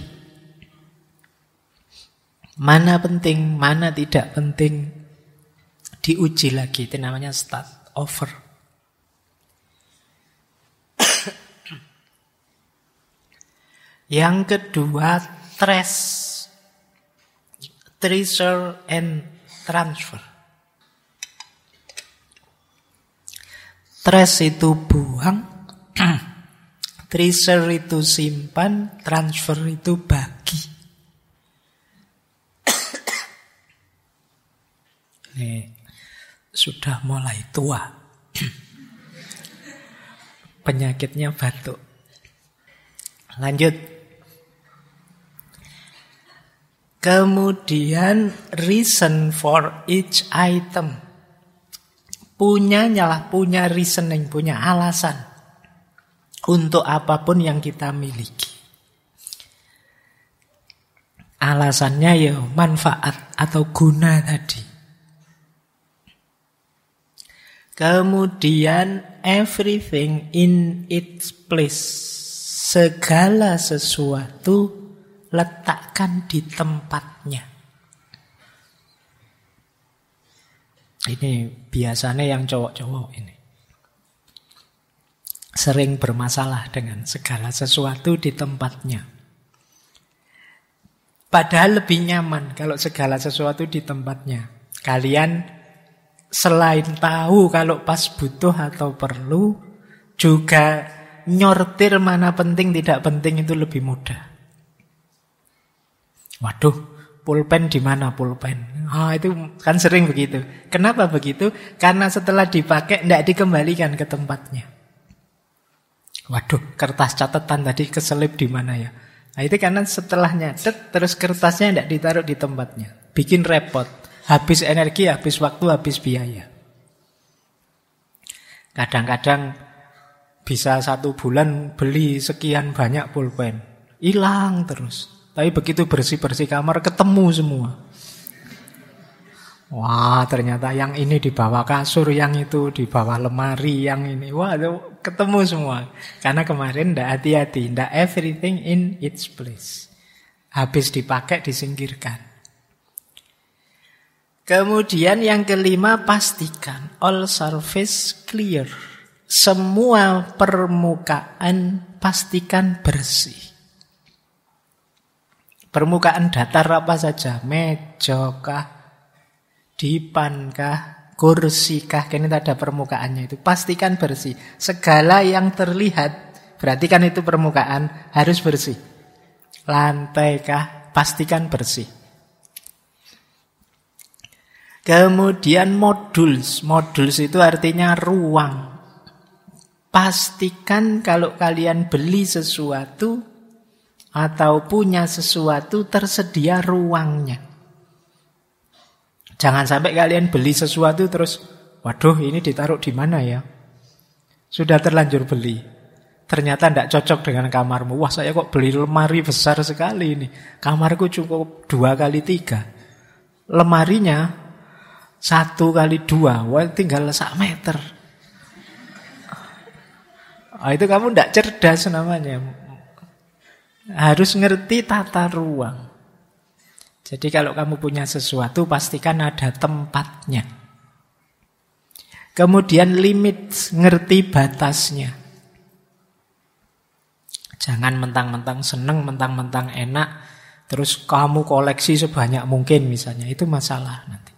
Mana penting, mana tidak penting, diuji lagi. Itu namanya start over. Yang kedua, trace, treasure and transfer. Trace itu buang, treasure itu simpan, transfer itu bagi. Ini sudah mulai tua. Penyakitnya batuk. Lanjut. Kemudian reason for each item. Punya reasoning, punya alasan untuk apapun yang kita miliki. Alasannya ya manfaat atau guna tadi. Kemudian everything in its place. Segala sesuatu letakkan di tempatnya. Ini biasanya yang cowok-cowok ini sering bermasalah dengan segala sesuatu di tempatnya. Padahal lebih nyaman kalau segala sesuatu di tempatnya. Kalian selain tahu kalau pas butuh atau perlu, juga nyortir mana penting tidak penting itu lebih mudah. Waduh, pulpen di mana pulpen? Itu kan sering begitu. Kenapa begitu? Karena setelah dipakai tidak dikembalikan ke tempatnya. Waduh, kertas catatan tadi keselip di mana ya? Nah, itu karena setelah nyatet terus kertasnya tidak ditaruh di tempatnya. Bikin repot. Habis energi, habis waktu, habis biaya. Kadang-kadang bisa 1 bulan beli sekian banyak pulpen. Hilang terus. Tapi begitu bersih-bersih kamar ketemu semua. Wah, ternyata yang ini di bawah kasur, yang itu di bawah lemari, yang ini. Wah, ketemu semua. Karena kemarin tidak hati-hati, tidak everything in its place. Habis dipakai disingkirkan. Kemudian yang kelima, pastikan all surface clear. Semua permukaan pastikan bersih. Permukaan datar apa saja, meja kah, dipan kah, kursi kah, ini ada permukaannya itu. Pastikan bersih. Segala yang terlihat, berarti kan itu permukaan, harus bersih. Lantai kah, pastikan bersih. Kemudian modules. Modules itu artinya ruang. Pastikan kalau kalian beli sesuatu atau punya sesuatu tersedia ruangnya. Jangan sampai kalian beli sesuatu terus, waduh ini ditaruh di mana ya? Sudah terlanjur beli. Ternyata tidak cocok dengan kamarmu. Wah, saya kok beli lemari besar sekali ini. Kamarku cukup 2x3. Lemarinya 1x2. Wah, tinggal 1 meter. Itu kamu tidak cerdas namanya. Harus ngerti tata ruang. Jadi kalau kamu punya sesuatu, pastikan ada tempatnya. Kemudian limit, ngerti batasnya. Jangan mentang-mentang seneng, mentang-mentang enak, terus kamu koleksi sebanyak mungkin misalnya. Itu masalah nanti.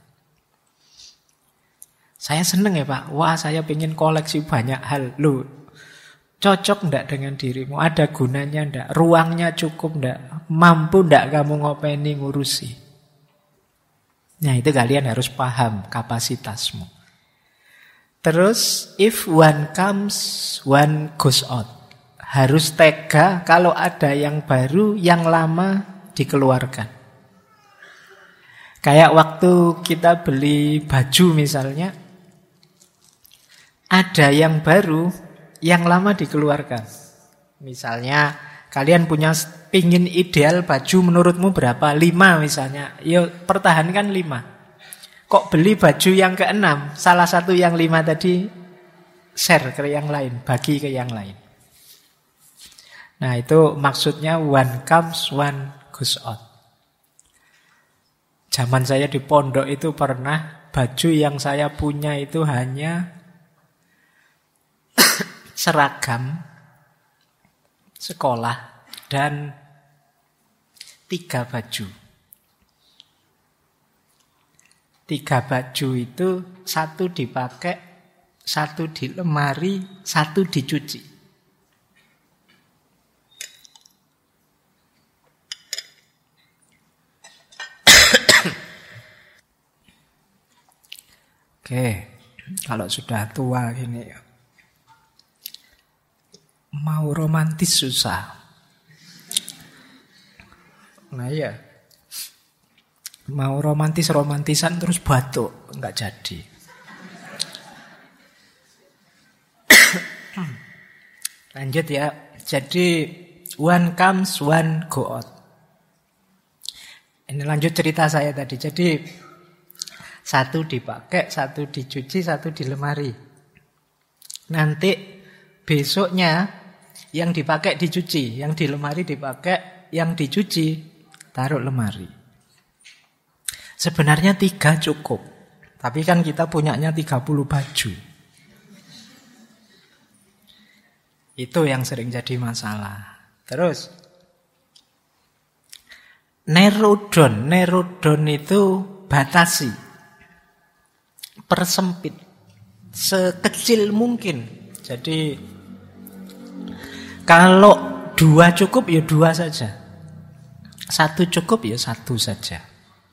Saya seneng ya Pak, wah saya pengen koleksi banyak hal. Loh, cocok enggak dengan dirimu? Ada gunanya enggak? Ruangnya cukup enggak? Mampu enggak kamu ngopeni ngurusi? Nah, itu kalian harus paham kapasitasmu. Terus, if one comes, one goes out. Harus tega kalau ada yang baru, yang lama dikeluarkan. Kayak waktu kita beli baju misalnya, ada yang baru, yang lama dikeluarkan. Misalnya kalian pingin ideal baju menurutmu berapa? 5 misalnya. Ya pertahankan 5. Kok beli baju yang ke-6? Salah satu yang 5 tadi share ke yang lain, bagi ke yang lain. Nah itu maksudnya one comes, one goes out. Zaman saya di pondok itu pernah baju yang saya punya itu hanya seragam sekolah dan 3 baju. 3 baju itu 1 dipakai, 1 di lemari, 1 dicuci. Oke, kalau sudah tua gini mau romantis susah. Nah iya, mau romantisan terus batuk, enggak jadi. Lanjut ya. Jadi one comes, one go out. Ini lanjut cerita saya tadi. Jadi satu dipakai, satu dicuci, satu di lemari. Nanti besoknya yang dipakai dicuci, yang di lemari dipakai, yang dicuci taruh lemari. Sebenarnya 3 cukup. Tapi kan kita punyanya 30 baju. Itu yang sering jadi masalah. Terus narrow down itu batasi, persempit sekecil mungkin. Jadi kalau 2 cukup ya 2 saja, 1 cukup ya 1 saja.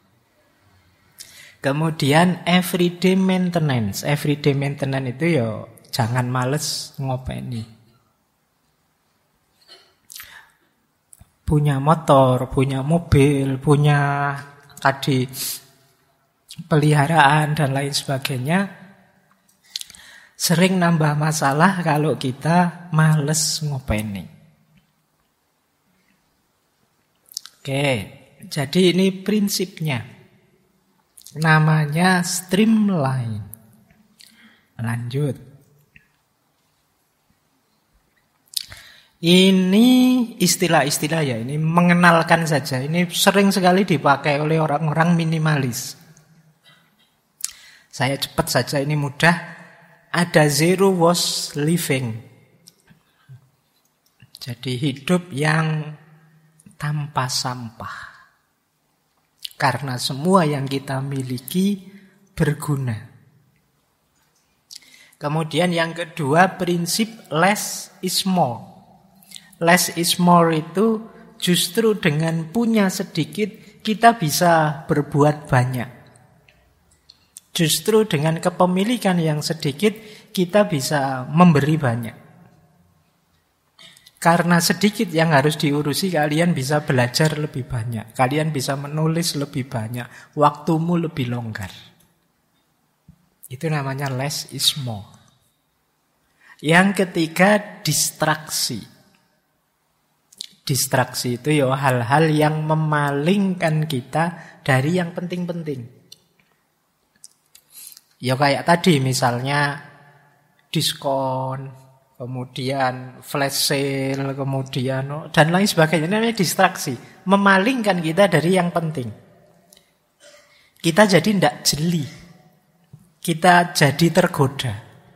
Kemudian everyday maintenance. Everyday maintenance itu ya jangan males ngopeni. Punya motor, punya mobil, punya tadi peliharaan dan lain sebagainya, sering nambah masalah kalau kita males ngopeni. Oke, jadi ini prinsipnya. Namanya streamline. Lanjut. Ini istilah-istilah ya, ini mengenalkan saja. Ini sering sekali dipakai oleh orang-orang minimalis. Saya cepat saja, ini mudah. Ada zero waste living. Jadi hidup yang tanpa sampah. Karena semua yang kita miliki berguna. Kemudian yang kedua, prinsip less is more. Less is more itu justru dengan punya sedikit kita bisa berbuat banyak. Justru dengan kepemilikan yang sedikit kita bisa memberi banyak. Karena sedikit yang harus diurusi, kalian bisa belajar lebih banyak. Kalian bisa menulis lebih banyak. Waktumu lebih longgar. Itu namanya less is more. Yang ketiga, distraksi. Distraksi itu ya hal-hal yang memalingkan kita dari yang penting-penting. Ya kayak tadi misalnya diskon, kemudian flash sale, kemudian dan lain sebagainya. Ini namanya distraksi. Memalingkan kita dari yang penting. Kita jadi tidak jeli. Kita jadi tergoda.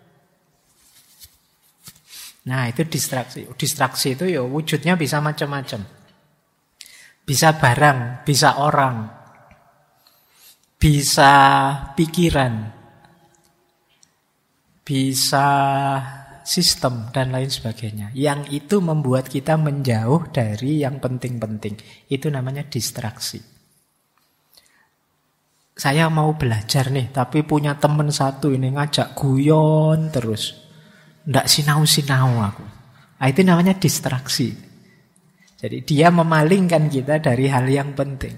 Nah itu distraksi. Distraksi itu ya wujudnya bisa macam-macam. Bisa barang, bisa orang, bisa pikiran, bisa sistem dan lain sebagainya. Yang itu membuat kita menjauh dari yang penting-penting. Itu namanya distraksi. Saya mau belajar nih, tapi punya teman satu ini ngajak guyon terus. Nggak sinau-sinau aku. Nah, itu namanya distraksi. Jadi dia memalingkan kita dari hal yang penting.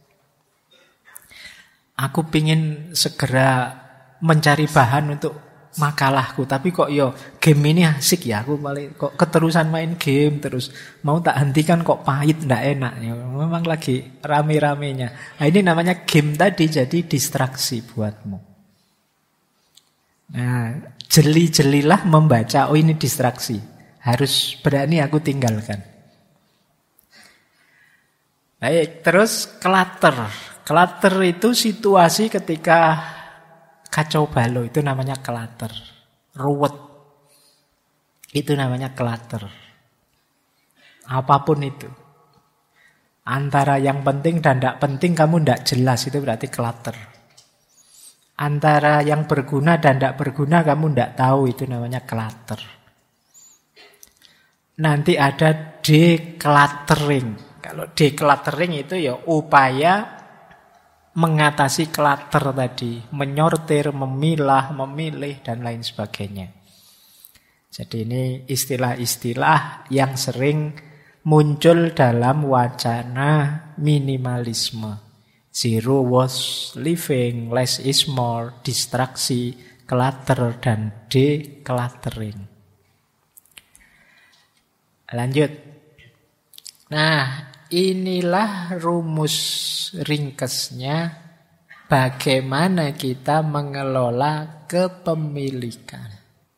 Aku pingin segera mencari bahan untuk makalahku, tapi kok game ini asik ya, aku malah kok keterusan main game terus, mau tak hentikan kok pahit, nggak enak ya. Memang lagi rame-ramenya. Nah, ini namanya game tadi, jadi distraksi buatmu. Nah, jeli-jelilah membaca, oh ini distraksi, harus berani aku tinggalkan. Baik, terus clutter. Clutter itu situasi ketika kacau balau, itu namanya clutter. Ruwet, itu namanya clutter. Apapun itu. Antara yang penting dan tidak penting kamu tidak jelas, itu berarti clutter. Antara yang berguna dan tidak berguna kamu tidak tahu, itu namanya clutter. Nanti ada decluttering. Kalau decluttering itu ya upaya mengatasi clutter tadi, menyortir, memilah, memilih dan lain sebagainya. Jadi ini istilah-istilah yang sering muncul dalam wacana minimalisme. Zero waste living, less is more, distraksi, clutter, dan decluttering. Lanjut. Nah, inilah rumus ringkesnya bagaimana kita mengelola kepemilikan.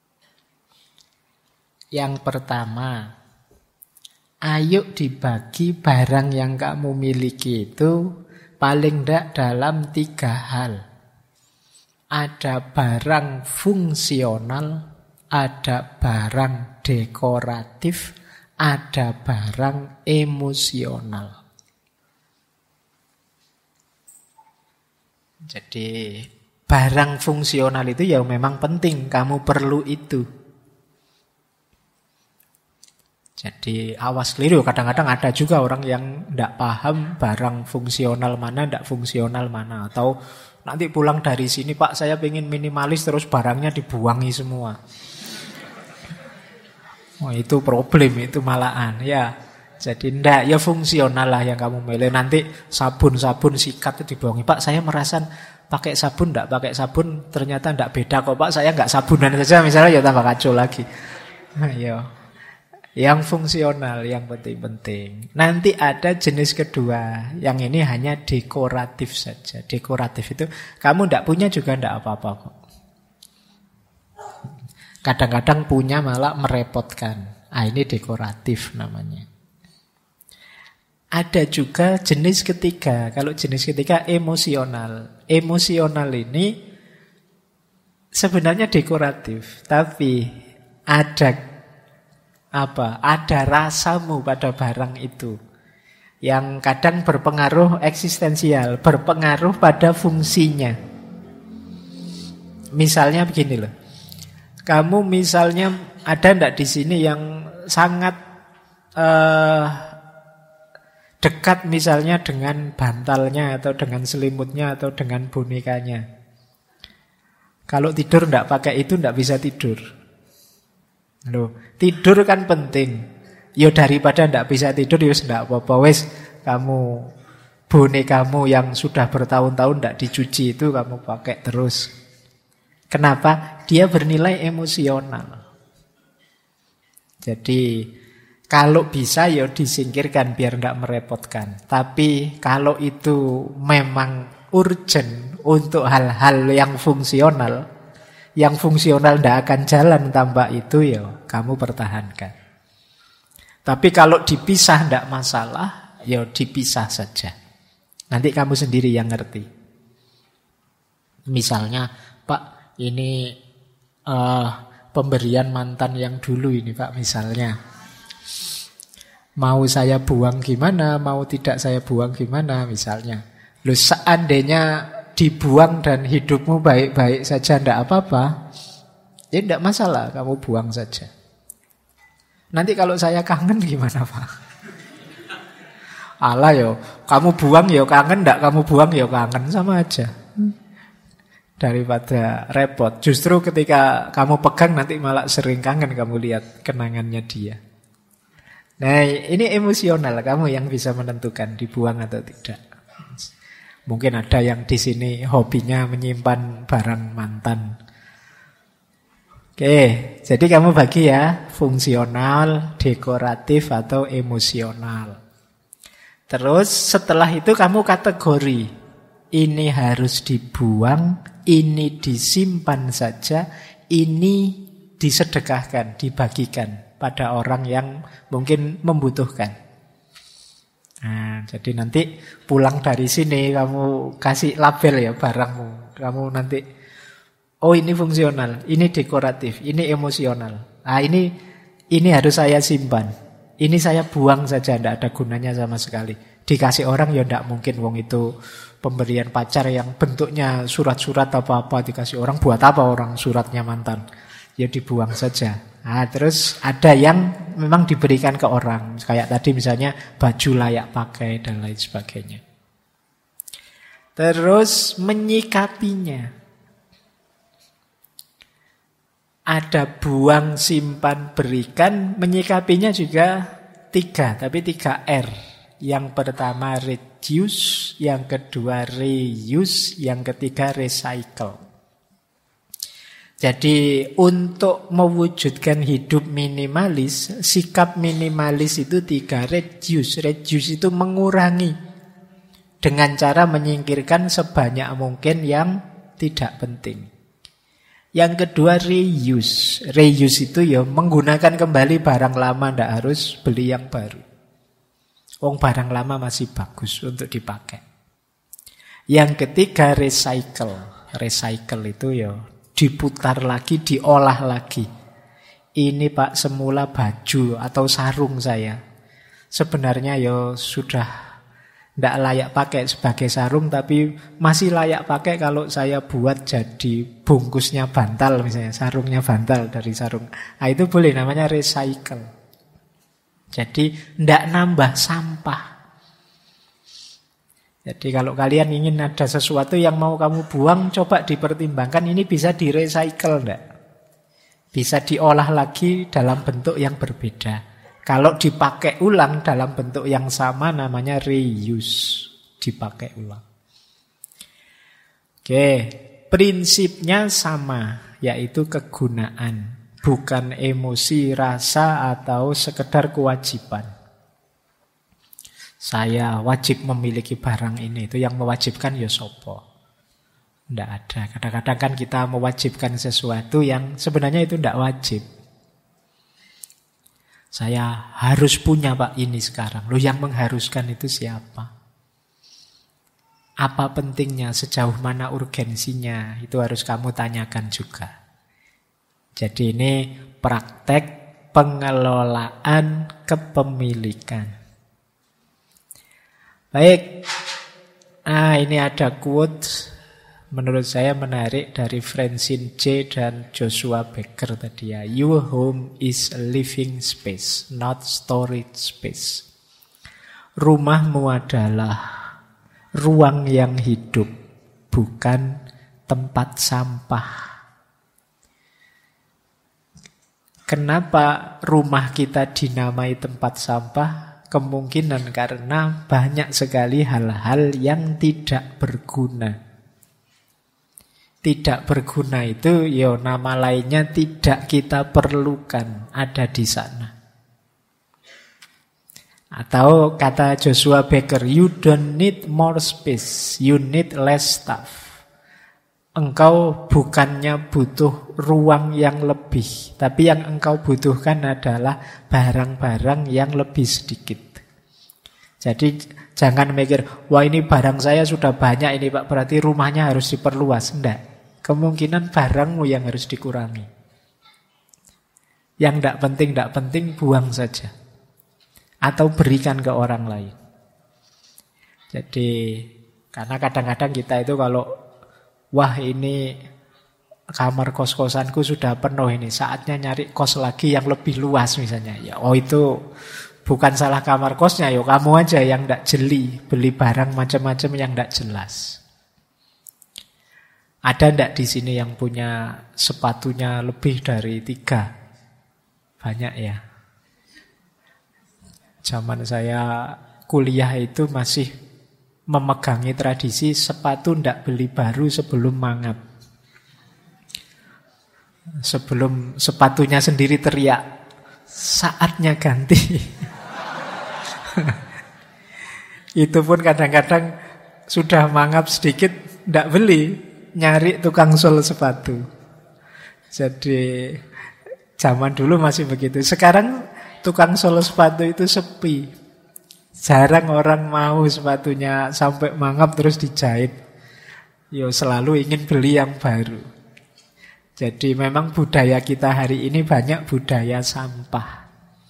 Yang pertama, ayo dibagi barang yang kamu miliki itu paling tidak dalam 3 hal. Ada barang fungsional, ada barang dekoratif, ada barang emosional. Jadi barang fungsional itu ya memang penting, kamu perlu itu. Jadi awas keliru, kadang-kadang ada juga orang yang tidak paham barang fungsional mana, tidak fungsional mana. Atau nanti pulang dari sini, Pak saya pengen minimalis, terus barangnya dibuangi semua. Oh itu problem, itu malahan ya. Jadi ndak, ya fungsional lah yang kamu milih. Nanti sabun-sabun sikat itu dibuangi. Pak saya merasa pakai sabun, ndak pakai sabun ternyata ndak beda kok Pak, saya nggak sabunan saja misalnya, ya tambah kacau lagi. Nah, ya. Yang fungsional, yang penting-penting. Nanti ada jenis kedua, yang ini hanya dekoratif saja. Dekoratif itu kamu ndak punya juga ndak apa-apa kok. Kadang-kadang punya malah merepotkan. Ini dekoratif namanya. Ada juga jenis ketiga. Kalau jenis ketiga emosional. Emosional ini sebenarnya dekoratif, tapi ada rasamu pada barang itu yang kadang berpengaruh eksistensial, berpengaruh pada fungsinya. Misalnya begini loh. Kamu misalnya ada ndak di sini yang sangat dekat misalnya dengan bantalnya atau dengan selimutnya atau dengan bonekanya. Kalau tidur ndak pakai itu ndak bisa tidur. Loh, tidur kan penting. Ya daripada ndak bisa tidur ya ndak apa-apa wis, kamu bonekamu yang sudah bertahun-tahun ndak dicuci itu kamu pakai terus. Kenapa? Dia bernilai emosional. Jadi kalau bisa ya disingkirkan biar ndak merepotkan. Tapi kalau itu memang urgent untuk hal-hal yang fungsional, ndak akan jalan tanpa itu, ya kamu pertahankan. Tapi kalau dipisah ndak masalah, ya dipisah saja. Nanti kamu sendiri yang ngerti. Misalnya, Pak, ini pemberian mantan yang dulu ini, Pak, misalnya. Mau saya buang gimana, mau tidak saya buang gimana, misalnya. Loh, seandainya dibuang dan hidupmu baik-baik saja, ndak apa-apa, ya ndak masalah, kamu buang saja. Nanti kalau saya kangen gimana, Pak? Alah yo, kamu buang yo kangen, ndak kamu buang yo kangen, sama aja. Daripada repot. Justru ketika kamu pegang nanti malah sering kangen, kamu lihat kenangannya dia. Nah, ini emosional, kamu yang bisa menentukan dibuang atau tidak. Mungkin ada yang di sini hobinya menyimpan barang mantan. Oke, jadi kamu bagi ya, fungsional, dekoratif, atau emosional. Terus setelah itu kamu kategori. Ini harus dibuang, ini disimpan saja, ini disedekahkan, dibagikan pada orang yang mungkin membutuhkan. Nah, jadi nanti pulang dari sini kamu kasih label ya barangmu. Kamu nanti, oh ini fungsional, ini dekoratif, ini emosional. Nah ini harus saya simpan. Ini saya buang saja, tidak ada gunanya sama sekali. Dikasih orang ya tidak mungkin, wong itu pemberian pacar yang bentuknya surat-surat apa-apa dikasih orang, buat apa orang suratnya mantan? Ya dibuang saja. Nah, terus ada yang memang diberikan ke orang. Kayak tadi misalnya baju layak pakai dan lain sebagainya. Terus menyikapinya. Ada buang, simpan, berikan. Menyikapinya juga 3, tapi 3R. Yang pertama reduce, yang kedua reuse, yang ketiga recycle. Jadi untuk mewujudkan hidup minimalis, sikap minimalis itu 3, reduce. Reduce itu mengurangi dengan cara menyingkirkan sebanyak mungkin yang tidak penting. Yang kedua reuse. Reuse itu ya menggunakan kembali barang lama, tidak harus beli yang baru. Barang lama masih bagus untuk dipakai. Yang ketiga recycle. Recycle itu ya diputar lagi, diolah lagi. Ini Pak semula baju atau sarung saya. Sebenarnya ya sudah tidak layak pakai sebagai sarung, tapi masih layak pakai kalau saya buat jadi bungkusnya bantal misalnya, sarungnya bantal dari sarung. Nah, itu boleh, namanya recycle. Jadi tidak nambah sampah. Jadi kalau kalian ingin ada sesuatu yang mau kamu buang, coba dipertimbangkan ini bisa di-recycle enggak? Bisa diolah lagi dalam bentuk yang berbeda. Kalau dipakai ulang dalam bentuk yang sama namanya reuse, dipakai ulang. Oke, prinsipnya sama, yaitu kegunaan, bukan emosi, rasa, atau sekedar kewajiban. Saya wajib memiliki barang ini, itu yang mewajibkan ya sopo. Tidak ada. Kadang-kadang kan kita mewajibkan sesuatu yang sebenarnya itu tidak wajib. Saya harus punya Pak ini sekarang. Loh, yang mengharuskan itu siapa? Apa pentingnya, sejauh mana urgensinya, itu harus kamu tanyakan juga. Jadi ini praktek pengelolaan kepemilikan. Baik, ini ada quote menurut saya menarik dari Francine J. dan Joshua Becker tadi ya. Your home is a living space, not storage space. Rumahmu adalah ruang yang hidup, bukan tempat sampah. Kenapa rumah kita dinamai tempat sampah? Kemungkinan karena banyak sekali hal-hal yang tidak berguna. Tidak berguna itu ya nama lainnya tidak kita perlukan ada di sana. Atau kata Joshua Becker, you don't need more space, you need less stuff. Engkau bukannya butuh ruang yang lebih, tapi yang engkau butuhkan adalah barang-barang yang lebih sedikit. Jadi jangan mikir, wah ini barang saya sudah banyak ini Pak, berarti rumahnya harus diperluas. Enggak. Kemungkinan barangmu yang harus dikurangi. Yang tidak penting, buang saja. Atau berikan ke orang lain. Jadi, karena kadang-kadang kita itu kalau wah ini kamar kos-kosanku sudah penuh ini, saatnya nyari kos lagi yang lebih luas misalnya. Ya, itu bukan salah kamar kosnya, yo kamu aja yang tidak jeli beli barang macam-macam yang tidak jelas. Ada tidak di sini yang punya sepatunya lebih dari 3? Banyak ya. Zaman saya kuliah itu masih memegangi tradisi sepatu tidak beli baru sebelum mangap. Sebelum sepatunya sendiri teriak, saatnya ganti. Itu pun kadang-kadang sudah mangap sedikit, tidak beli, nyari tukang sol sepatu. Jadi zaman dulu masih begitu. Sekarang tukang sol sepatu itu sepi. Jarang orang mau sepatunya sampai mangap terus dijahit. Yo selalu ingin beli yang baru. Jadi memang budaya kita hari ini banyak budaya sampah.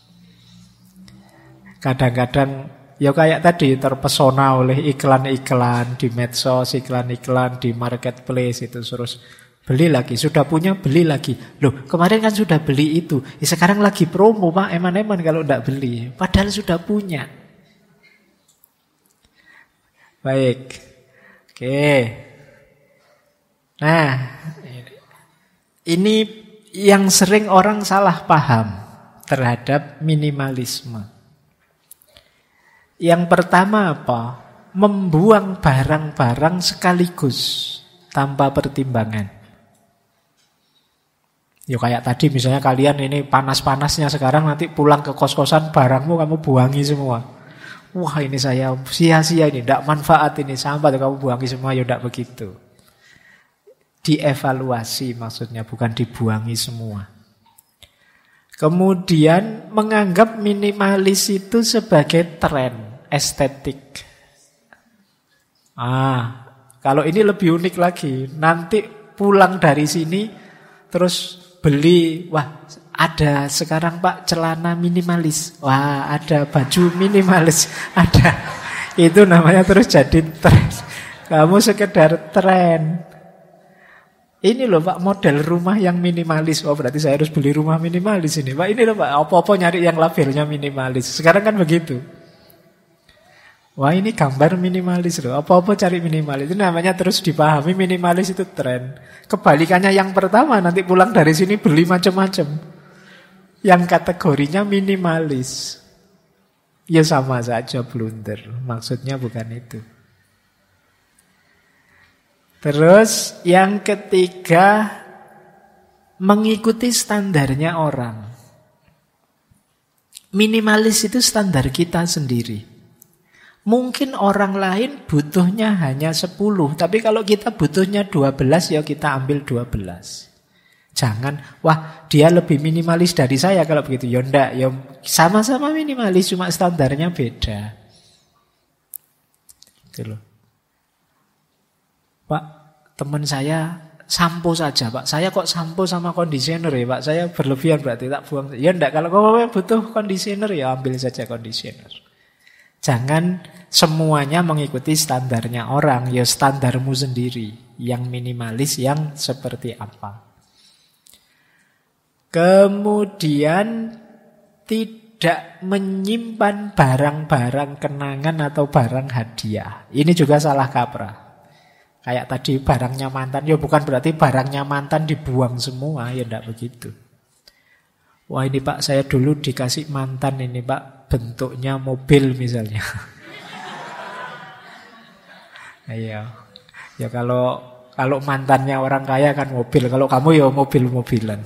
Kadang-kadang ya kayak tadi terpesona oleh iklan-iklan di medsos, iklan-iklan di marketplace itu, terus beli lagi, sudah punya beli lagi. Loh, kemarin kan sudah beli itu. Sekarang lagi promo Pak, eman-eman kalau tidak beli. Padahal sudah punya. Baik. Oke. Nah, ini yang sering orang salah paham terhadap minimalisme. Yang pertama apa? Membuang barang-barang sekaligus tanpa pertimbangan. Ya kayak tadi misalnya kalian ini panas-panasnya sekarang, nanti pulang ke kos-kosan barangmu kamu buangi semua. Wah ini saya sia-sia ini, tidak manfaat ini, sampah kamu buangi semua. Ya tidak begitu. Dievaluasi maksudnya, bukan dibuangi semua. Kemudian menganggap minimalis itu sebagai tren estetik. Kalau ini lebih unik lagi. Nanti pulang dari sini terus beli, wah ada sekarang Pak celana minimalis, wah ada baju minimalis, ada. Itu namanya terus jadi tren. Kamu sekedar tren. Ini loh Pak model rumah yang minimalis. Oh berarti saya harus beli rumah minimalis ini Pak. Ini loh Pak, apa-apa nyari yang labelnya minimalis. Sekarang kan begitu. Wah ini gambar minimalis loh, apa-apa cari minimalis. Itu namanya terus dipahami minimalis itu tren. Kebalikannya yang pertama, nanti pulang dari sini beli macam-macam yang kategorinya minimalis. Ya sama saja blunder. Maksudnya bukan itu. Terus yang ketiga, mengikuti standarnya orang. Minimalis itu standar kita sendiri. Mungkin orang lain butuhnya hanya 10, tapi kalau kita butuhnya 12, ya kita ambil 12. Jangan, wah dia lebih minimalis dari saya kalau begitu. Ya enggak, ya sama-sama minimalis, cuma standarnya beda. Gitu loh. Pak, teman saya sampo saja Pak. Saya kok sampo sama conditioner ya Pak. Saya berlebihan berarti tak buang. Ya enggak, kalau kamu butuh conditioner ya ambil saja conditioner. Jangan semuanya mengikuti standarnya orang. Ya standarmu sendiri. Yang minimalis yang seperti apa. Kemudian tidak menyimpan barang-barang kenangan atau barang hadiah. Ini juga salah kaprah. Kayak tadi barangnya mantan, ya bukan berarti barangnya mantan dibuang semua, ya enggak begitu. Wah ini Pak, saya dulu dikasih mantan ini Pak, bentuknya mobil misalnya. Iya. Ya kalau mantannya orang kaya kan mobil, kalau kamu ya mobil-mobilan.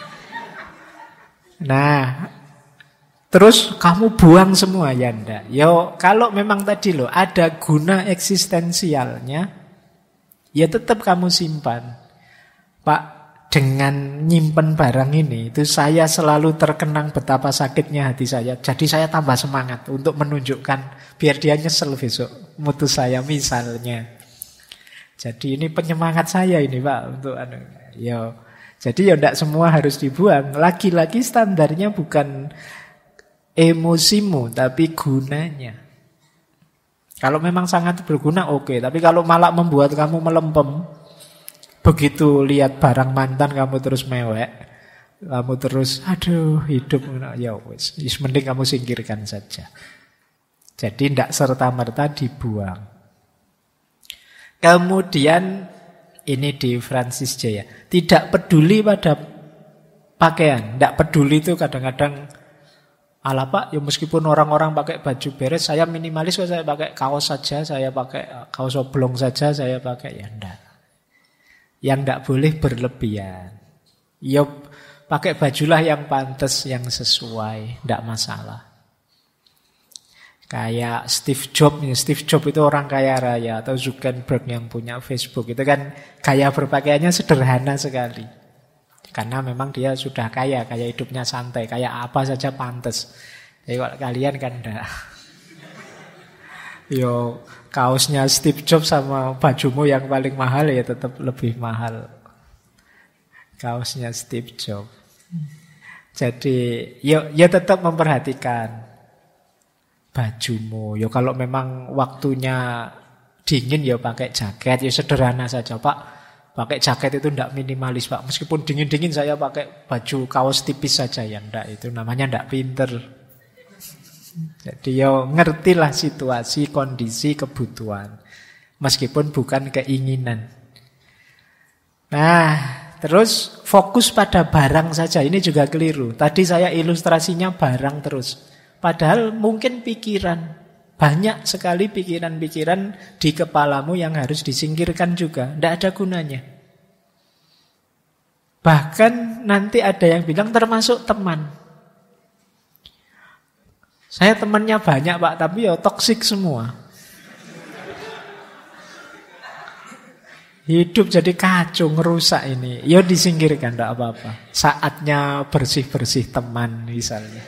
Nah, terus kamu buang semua ya enggak. Ya kalau memang tadi loh ada guna eksistensialnya, ya tetap kamu simpan. Pak, dengan nyimpen barang ini, itu saya selalu terkenang betapa sakitnya hati saya. Jadi saya tambah semangat untuk menunjukkan, biar dia nyesel besok mutus saya misalnya. Jadi ini penyemangat saya ini Pak untuk ya. Jadi ya enggak semua harus dibuang. Lagi-lagi standarnya bukan emosimu, tapi gunanya. Kalau memang sangat berguna oke. Tapi kalau malah membuat kamu melempem, begitu lihat barang mantan kamu terus mewek, kamu terus aduh hidup, ya wis mending kamu singkirkan saja. Jadi tidak serta-merta dibuang. Kemudian ini di Francis J ya, tidak peduli pada pakaian. Tidak peduli itu kadang-kadang, ala Pak, ya meskipun orang-orang pakai baju beres, saya minimalis kok, saya pakai kaos saja, saya pakai kaos oblong saja, saya pakai, ya enggak. Yang enggak boleh berlebihan. Ya pakai bajulah yang pantas, yang sesuai, enggak masalah. Kayak Steve Jobs itu orang kaya raya, atau Zuckerberg yang punya Facebook, itu kan gaya berpakaiannya sederhana sekali. Karena memang dia sudah kaya hidupnya santai, kayak apa saja pantas. Jadi kalau kalian kan enggak. Yo, kaosnya Steve Jobs sama bajumu yang paling mahal ya tetap lebih mahal. Kaosnya Steve Jobs. Jadi, ya tetap memperhatikan bajumu. Yo kalau memang waktunya dingin ya pakai jaket, ya sederhana saja, Pak. Pakai jaket itu tidak minimalis Pak. Meskipun dingin-dingin saya pakai baju kaos tipis saja, ya enggak. Itu namanya enggak pinter. Jadi ya ngertilah situasi, kondisi, kebutuhan. Meskipun bukan keinginan. Nah, terus fokus pada barang saja. Ini juga keliru. Tadi saya ilustrasinya barang terus. Padahal mungkin pikiran. Banyak sekali pikiran-pikiran di kepalamu yang harus disingkirkan juga. Tidak ada gunanya. Bahkan nanti ada yang bilang termasuk teman. Saya temannya banyak Pak, tapi ya toksik semua. Hidup jadi kacau, ngerusak ini. Ya disingkirkan, tidak apa-apa. Saatnya bersih-bersih teman misalnya.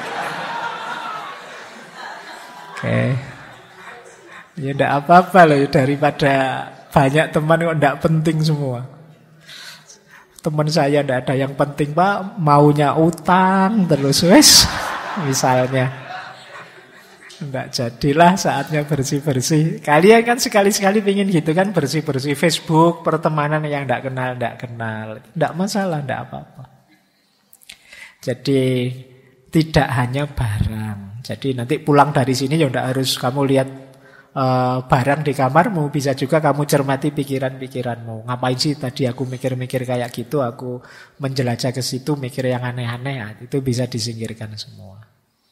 Oke. Ya tidak apa-apa loh, daripada banyak teman kok tidak penting semua. Teman saya tidak ada yang penting Pak, maunya utang terus wes misalnya. Tidak jadilah saatnya bersih-bersih. Kalian kan sekali-sekali pengen gitu kan, bersih-bersih Facebook, pertemanan yang tidak kenal. Tidak masalah, tidak apa-apa. Jadi tidak hanya barang. Jadi nanti pulang dari sini ya tidak harus kamu lihat barang di kamarmu, bisa juga kamu cermati pikiran-pikiranmu. Ngapain sih tadi aku mikir-mikir kayak gitu, aku menjelajah ke situ mikir yang aneh-aneh, ya, itu bisa disingkirkan semua.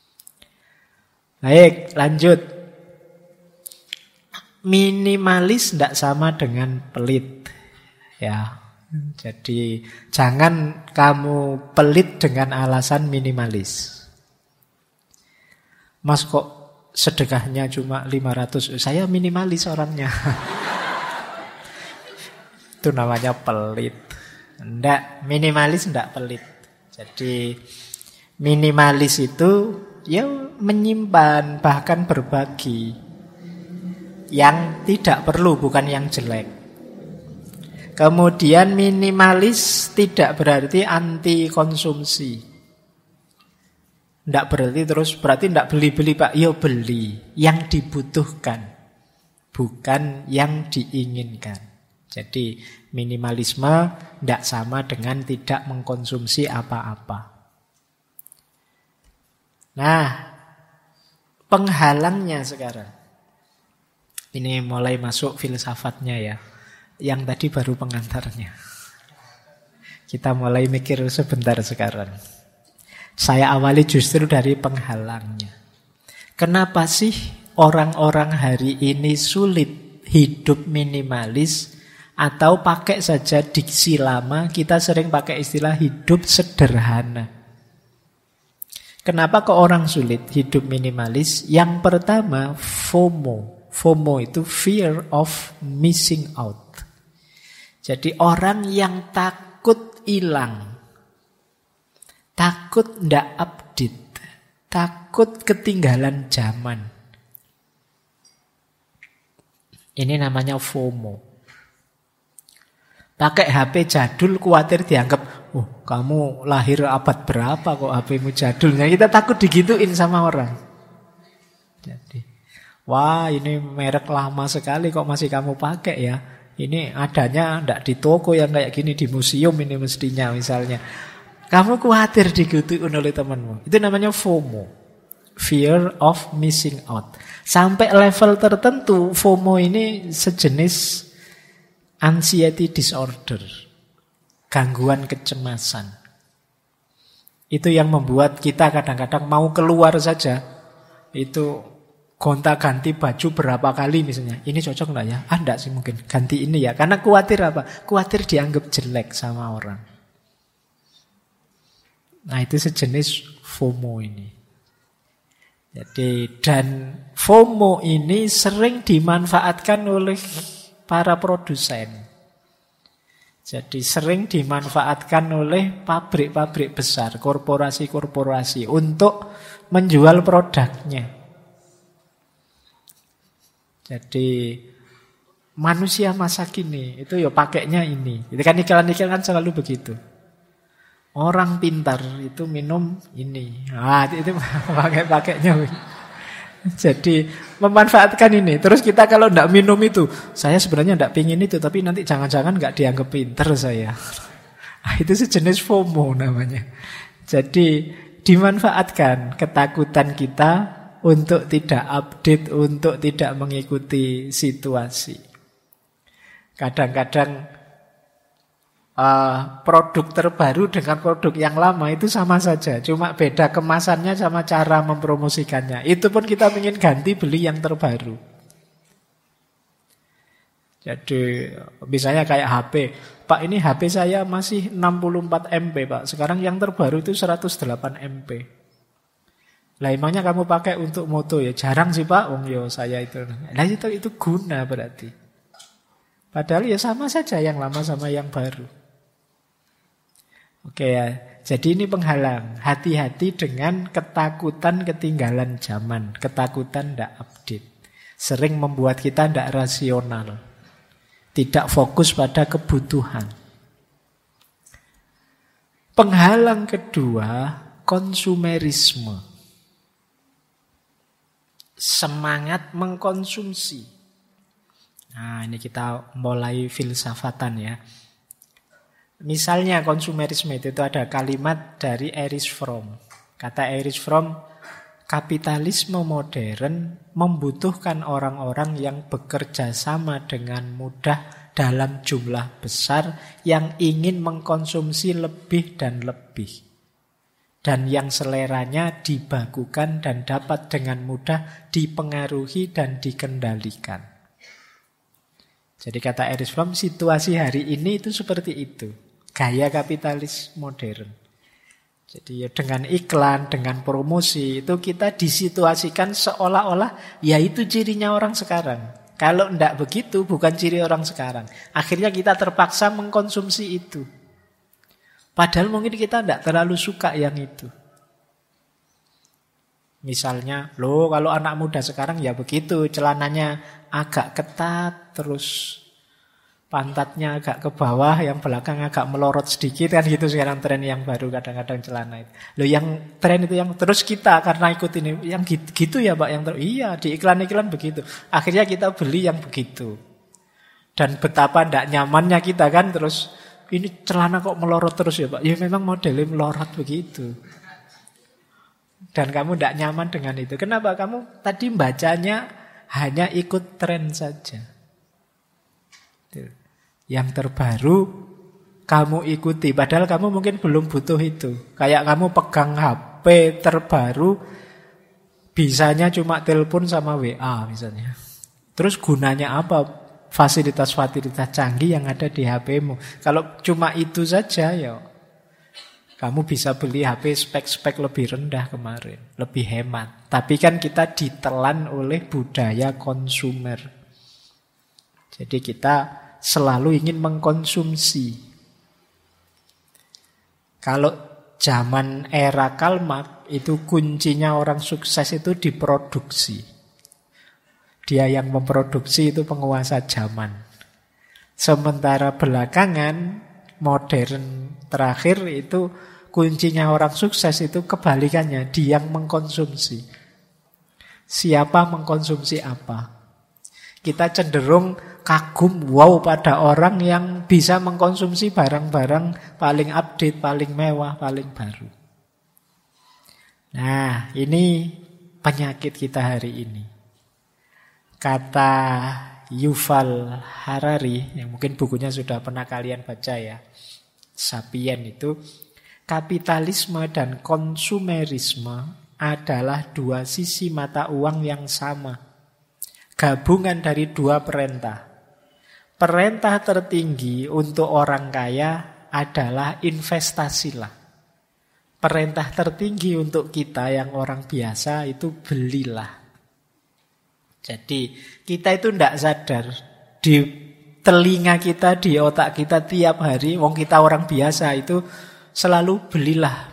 Baik, lanjut. Minimalis tidak sama dengan pelit. Ya. Jadi jangan kamu pelit dengan alasan minimalis. Mas kok sedekahnya cuma 500, saya minimalis orangnya. Itu namanya pelit. Enggak, minimalis enggak pelit. Jadi minimalis itu ya menyimpan, bahkan berbagi yang tidak perlu, bukan yang jelek. Kemudian minimalis tidak berarti anti konsumsi. Tidak berarti terus, berarti tidak beli-beli Pak. Ya beli yang dibutuhkan, bukan yang diinginkan. Jadi minimalisme tidak sama dengan tidak mengkonsumsi apa-apa. Nah, penghalangnya sekarang. Ini mulai masuk filsafatnya ya. Yang tadi baru pengantarnya. Kita mulai mikir sebentar sekarang. Saya awali justru dari penghalangnya. Kenapa sih orang-orang hari ini sulit hidup minimalis atau pakai saja diksi lama, kita sering pakai istilah hidup sederhana. Kenapa kok orang sulit hidup minimalis? Yang pertama, FOMO. FOMO itu fear of missing out. Jadi orang yang takut hilang, takut ndak update, takut ketinggalan zaman. Ini namanya FOMO. Pakai HP jadul khawatir dianggap, oh kamu lahir abad berapa kok HP-mu jadul. Nah, kita takut digituin sama orang. Jadi, wah ini merek lama sekali kok masih kamu pakai ya. Ini adanya enggak di toko yang kayak gini, di museum ini mestinya misalnya. Kamu khawatir digituin oleh temanmu. Itu namanya FOMO. Fear of missing out. Sampai level tertentu FOMO ini sejenis anxiety disorder, gangguan kecemasan. Itu yang membuat kita kadang-kadang mau keluar saja, itu gonta-ganti baju berapa kali misalnya. Ini cocok enggak ya? Ah enggak sih mungkin, ganti ini ya. Karena khawatir apa? Khawatir dianggap jelek sama orang. Nah itu sejenis FOMO ini. Jadi dan FOMO ini sering dimanfaatkan oleh para produsen. Jadi sering dimanfaatkan oleh pabrik-pabrik besar, korporasi-korporasi untuk menjual produknya. Jadi manusia masa kini itu ya pakainya ini. Itu kan iklan-iklan kan selalu begitu. Orang pintar itu minum ini. Ah itu pakainya. Jadi memanfaatkan ini. Terus kita kalau tidak minum itu, saya sebenarnya tidak pingin itu, tapi nanti jangan-jangan nggak dianggap pinter saya. Itu sejenis FOMO namanya. Jadi dimanfaatkan ketakutan kita untuk tidak update, untuk tidak mengikuti situasi. Kadang-kadang produk terbaru dengan produk yang lama itu sama saja, cuma beda kemasannya sama cara mempromosikannya. Itu pun kita ingin ganti beli yang terbaru. Jadi misalnya kayak HP. Pak, ini HP saya masih 64 MB, Pak. Sekarang yang terbaru itu 108 MB. Lah emangnya kamu pakai untuk moto ya? Jarang sih, Pak. Wong yo saya itu. Nah itu guna berarti. Padahal ya sama saja yang lama sama yang baru. Oke ya. Jadi ini penghalang. Hati-hati dengan ketakutan ketinggalan zaman. Ketakutan tidak update. Sering membuat kita tidak rasional. Tidak fokus pada kebutuhan. Penghalang kedua, konsumerisme. Semangat mengkonsumsi. Nah, ini kita mulai filsafatan ya. Misalnya konsumerisme itu ada kalimat dari Erich Fromm. Kata Erich Fromm, kapitalisme modern membutuhkan orang-orang yang bekerja sama dengan mudah dalam jumlah besar yang ingin mengkonsumsi lebih dan lebih. Dan yang seleranya dibakukan dan dapat dengan mudah dipengaruhi dan dikendalikan. Jadi kata Erich Fromm, situasi hari ini itu seperti itu. Gaya kapitalis modern. Jadi ya dengan iklan, dengan promosi, itu kita disituasikan seolah-olah ya itu cirinya orang sekarang. Kalau tidak begitu, bukan ciri orang sekarang. Akhirnya kita terpaksa mengkonsumsi itu. Padahal mungkin kita tidak terlalu suka yang itu. Misalnya, kalau anak muda sekarang ya begitu, celananya agak ketat, terus pantatnya agak ke bawah, yang belakang agak melorot sedikit, kan gitu sekarang tren yang baru kadang-kadang celana itu. Yang tren itu yang terus kita karena ikut ini, yang gitu ya Pak, yang iya di iklan-iklan begitu. Akhirnya kita beli yang begitu. Dan betapa tidak nyamannya kita kan, terus ini celana kok melorot terus ya Pak. Ya memang modelnya melorot begitu. Dan kamu tidak nyaman dengan itu. Kenapa? Kamu tadi bacanya hanya ikut tren saja. Yang terbaru kamu ikuti, padahal kamu mungkin belum butuh itu. Kayak kamu pegang HP terbaru, bisanya cuma telepon sama WA misalnya. Terus gunanya apa fasilitas-fasilitas canggih yang ada di HP-mu? Kalau cuma itu saja ya kamu bisa beli HP spek-spek lebih rendah kemarin, lebih hemat. Tapi kan kita ditelan oleh budaya konsumer. Jadi kita selalu ingin mengkonsumsi. Kalau zaman era Karl Marx itu kuncinya orang sukses itu diproduksi. Dia yang memproduksi itu penguasa zaman. Sementara belakangan modern terakhir itu kuncinya orang sukses itu kebalikannya, dia yang mengkonsumsi. Siapa mengkonsumsi apa? Kita cenderung kagum, wow pada orang yang bisa mengkonsumsi barang-barang paling update, paling mewah, paling baru. Nah, ini penyakit kita hari ini. Kata Yuval Harari, yang mungkin bukunya sudah pernah kalian baca ya, Sapien itu, kapitalisme dan konsumerisme adalah dua sisi mata uang yang sama. Gabungan dari dua perintah. Perintah tertinggi untuk orang kaya adalah investasilah. Perintah tertinggi untuk kita yang orang biasa itu belilah. Jadi kita itu tidak sadar, di telinga kita, di otak kita tiap hari, wong kita orang biasa itu selalu belilah,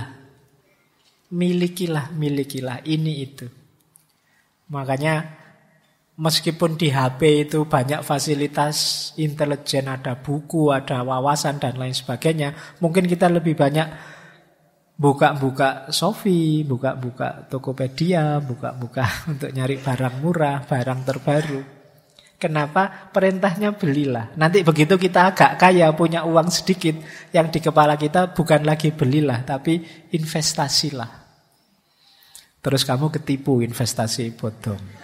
milikilah, ini itu. Makanya meskipun di HP itu banyak fasilitas intelijen, ada buku, ada wawasan dan lain sebagainya, mungkin kita lebih banyak buka-buka Shopee, buka-buka Tokopedia, buka-buka untuk nyari barang murah, barang terbaru. Kenapa? Perintahnya belilah. Nanti begitu kita agak kaya, punya uang sedikit, yang di kepala kita bukan lagi belilah, tapi investasilah. Terus kamu ketipu investasi bodong.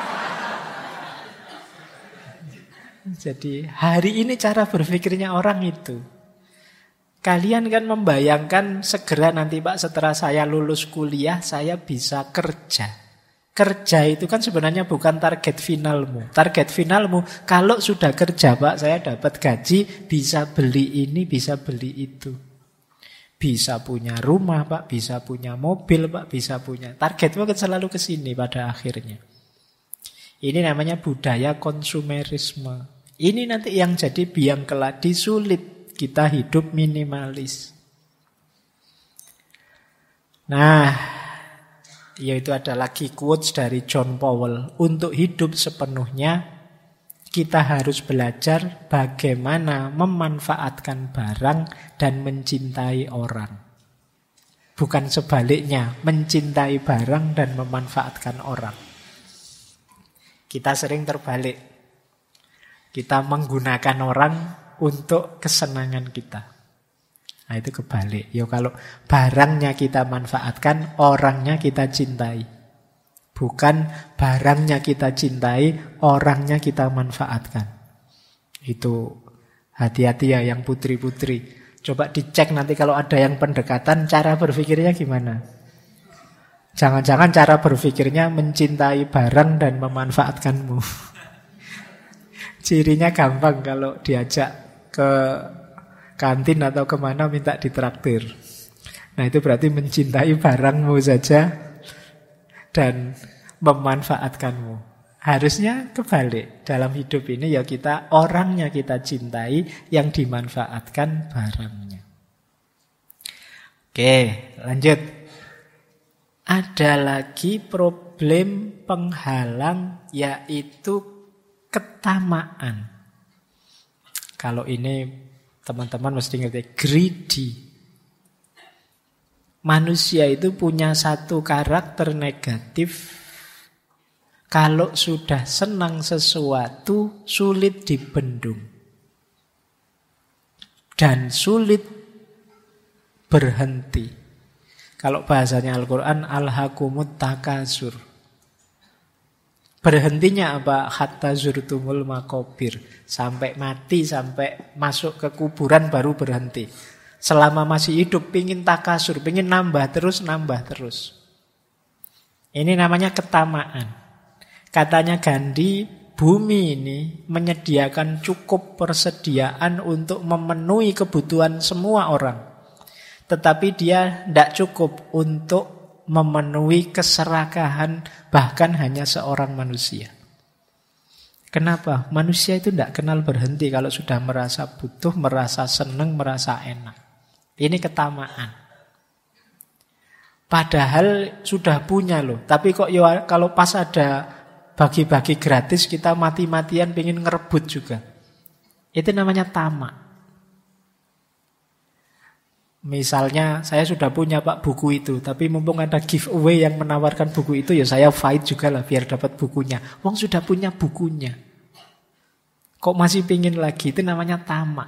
Jadi hari ini cara berpikirnya orang itu. Kalian kan membayangkan segera nanti Pak setelah saya lulus kuliah saya bisa kerja. Kerja itu kan sebenarnya bukan target finalmu. Target finalmu, kalau sudah kerja Pak, saya dapat gaji, bisa beli ini, bisa beli itu. Bisa punya rumah Pak, bisa punya mobil Pak, bisa punya. Targetmu kan selalu ke sini pada akhirnya. Ini namanya budaya konsumerisme. Ini nanti yang jadi biang keladi, sulit kita hidup minimalis. Nah, yaitu ada lagi quotes dari John Powell. Untuk hidup sepenuhnya, kita harus belajar bagaimana memanfaatkan barang dan mencintai orang. Bukan sebaliknya, mencintai barang dan memanfaatkan orang. Kita sering terbalik. Kita menggunakan orang untuk kesenangan kita. Nah itu kebalik. Ya kalau barangnya kita manfaatkan, orangnya kita cintai. Bukan barangnya kita cintai, orangnya kita manfaatkan. Itu hati-hati ya yang putri-putri. Coba dicek nanti kalau ada yang pendekatan, cara berpikirnya gimana? Jangan-jangan cara berpikirnya mencintai barang dan memanfaatkanmu. Cirinya gampang kalau diajak ke kantin atau kemana minta ditraktir. Nah itu berarti mencintai barangmu saja dan memanfaatkanmu. Harusnya kebalik. Dalam hidup ini ya kita orangnya kita cintai, yang dimanfaatkan barangnya. Oke, lanjut. Ada lagi problem penghalang, yaitu ketamaan. Kalau ini teman-teman mesti ngerti, greedy. Manusia itu punya satu karakter negatif. Kalau sudah senang sesuatu, sulit dibendung. Dan sulit berhenti. Kalau bahasanya Al-Quran, alhaqumut takasur. Berhentinya apa? Hatta zurtumul makobir. Sampai mati, sampai masuk ke kuburan baru berhenti. Selama masih hidup pingin takasur, pingin nambah terus. Ini namanya ketamaan. Katanya Gandhi, bumi ini menyediakan cukup persediaan untuk memenuhi kebutuhan semua orang. Tetapi dia tidak cukup untuk memenuhi keserakahan bahkan hanya seorang manusia. Kenapa? Manusia itu tidak kenal berhenti kalau sudah merasa butuh, merasa senang, merasa enak. Ini ketamaan. Padahal sudah punya loh. Tapi kok ya kalau pas ada bagi-bagi gratis kita mati-matian pengen ngerebut juga. Itu namanya tamak. Misalnya saya sudah punya Pak buku itu, tapi mumpung ada giveaway yang menawarkan buku itu, ya saya fight juga lah biar dapat bukunya. Wong sudah punya bukunya, kok masih pingin lagi? Itu namanya tamak.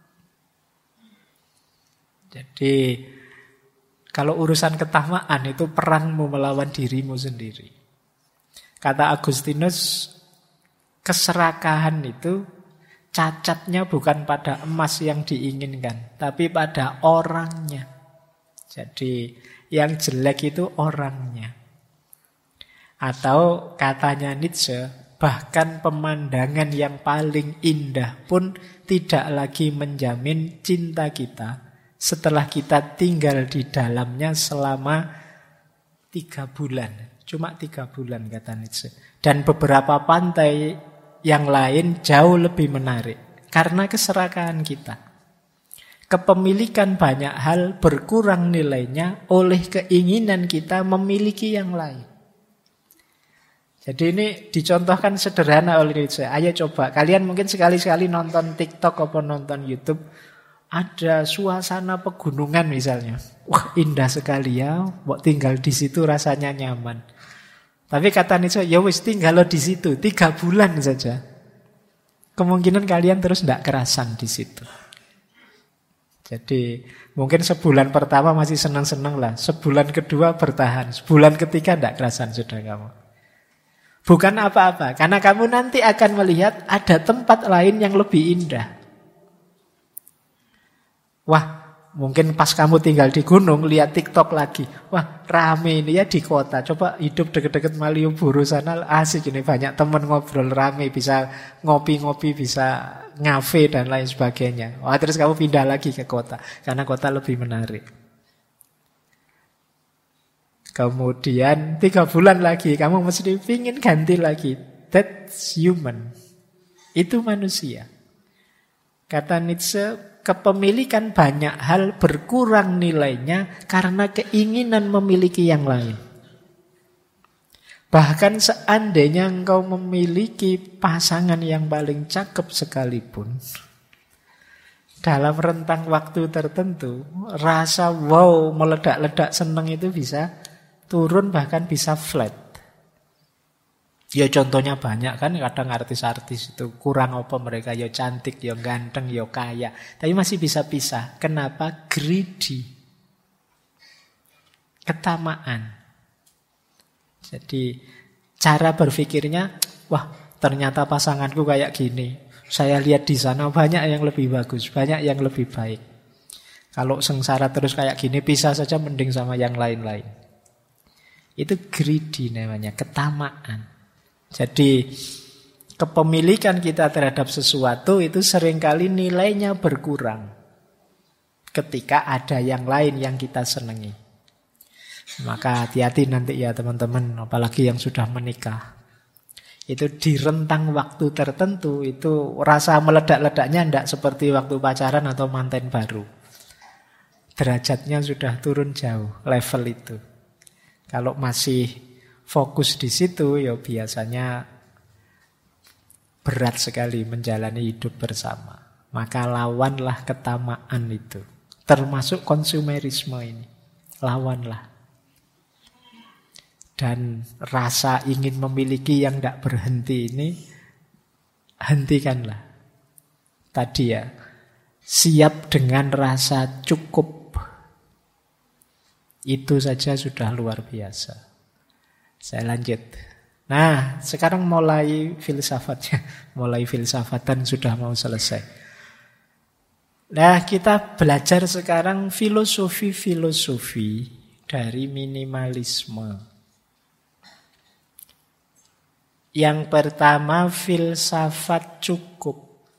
Jadi kalau urusan ketamaan itu perangmu melawan dirimu sendiri. Kata Agustinus, keserakahan itu cacatnya bukan pada emas yang diinginkan, tapi pada orangnya. Jadi yang jelek itu orangnya. Atau katanya Nietzsche, bahkan pemandangan yang paling indah pun tidak lagi menjamin cinta kita setelah kita tinggal di dalamnya selama 3 bulan. Cuma 3 bulan kata Nietzsche. Dan beberapa pantai yang lain jauh lebih menarik karena keserakahan kita. Kepemilikan banyak hal berkurang nilainya oleh keinginan kita memiliki yang lain. Jadi ini dicontohkan sederhana oleh Nietzsche. Ayo coba, kalian mungkin sekali-sekali nonton TikTok atau nonton YouTube, ada suasana pegunungan misalnya. Wah, indah sekali ya, mau tinggal di situ rasanya nyaman. Tapi kata Nietzsche, ya wis tinggal di situ 3 bulan saja. Kemungkinan kalian terus tidak kerasan di situ. Jadi mungkin sebulan pertama masih senang-senang lah. Sebulan kedua bertahan. Sebulan ketiga tidak kerasan sudah kamu. Bukan apa-apa. Karena kamu nanti akan melihat ada tempat lain yang lebih indah. Wah, Mungkin pas kamu tinggal di gunung, lihat TikTok lagi. Wah, rame ini ya di kota. Coba hidup deket-deket Malioboro sana, asik ini. Banyak temen ngobrol rame, bisa ngopi-ngopi, bisa ngafe dan lain sebagainya. Wah, terus kamu pindah lagi ke kota. Karena kota lebih menarik. Kemudian 3 bulan lagi, kamu mesti pingin ganti lagi. That's human. Itu manusia. Kata Nietzsche, kepemilikan banyak hal berkurang nilainya karena keinginan memiliki yang lain. Bahkan seandainya engkau memiliki pasangan yang paling cakep sekalipun, dalam rentang waktu tertentu, rasa wow, meledak-ledak seneng itu bisa turun, bahkan bisa flat. Ya contohnya banyak kan, kadang artis-artis itu kurang apa mereka, ya cantik, ya ganteng, ya kaya, tapi masih bisa pisah. Kenapa? Greedy. Ketamaan. Jadi cara berpikirnya, wah ternyata pasanganku kayak gini. Saya lihat di sana banyak yang lebih bagus, banyak yang lebih baik. Kalau sengsara terus kayak gini, pisah saja mending sama yang lain-lain. Itu greedy namanya, ketamaan. Jadi kepemilikan kita terhadap sesuatu itu seringkali nilainya berkurang ketika ada yang lain yang kita senangi. Maka hati-hati nanti ya teman-teman, apalagi yang sudah menikah. Itu di rentang waktu tertentu itu rasa meledak-ledaknya tidak seperti waktu pacaran atau manten baru. Derajatnya sudah turun jauh level itu. Kalau masih fokus di situ, ya biasanya berat sekali menjalani hidup bersama. Maka lawanlah ketamaan itu. Termasuk konsumerisme ini. Lawanlah. Dan rasa ingin memiliki yang tidak berhenti ini, hentikanlah. Tadi ya, siap dengan rasa cukup. Itu saja sudah luar biasa. Saya lanjut. Nah, sekarang mulai filsafatnya. Mulai filsafatan sudah mau selesai. Nah, kita belajar sekarang filosofi-filosofi dari minimalisme. Yang pertama, filsafat cukup.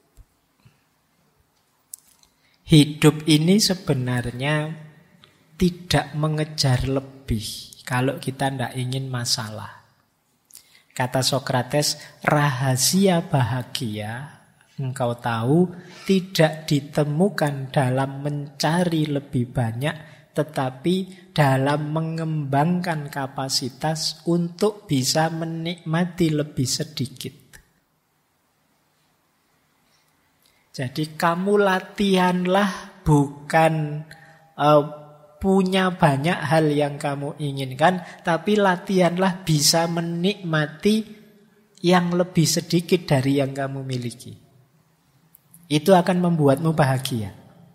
Hidup ini sebenarnya tidak mengejar lebih. Kalau kita tidak ingin masalah. Kata Sokrates, rahasia bahagia, engkau tahu, tidak ditemukan dalam mencari lebih banyak, tetapi dalam mengembangkan kapasitas untuk bisa menikmati lebih sedikit. Jadi kamu latihanlah bukan punya banyak hal yang kamu inginkan, tapi latihanlah bisa menikmati yang lebih sedikit dari yang kamu miliki. Itu akan membuatmu bahagia.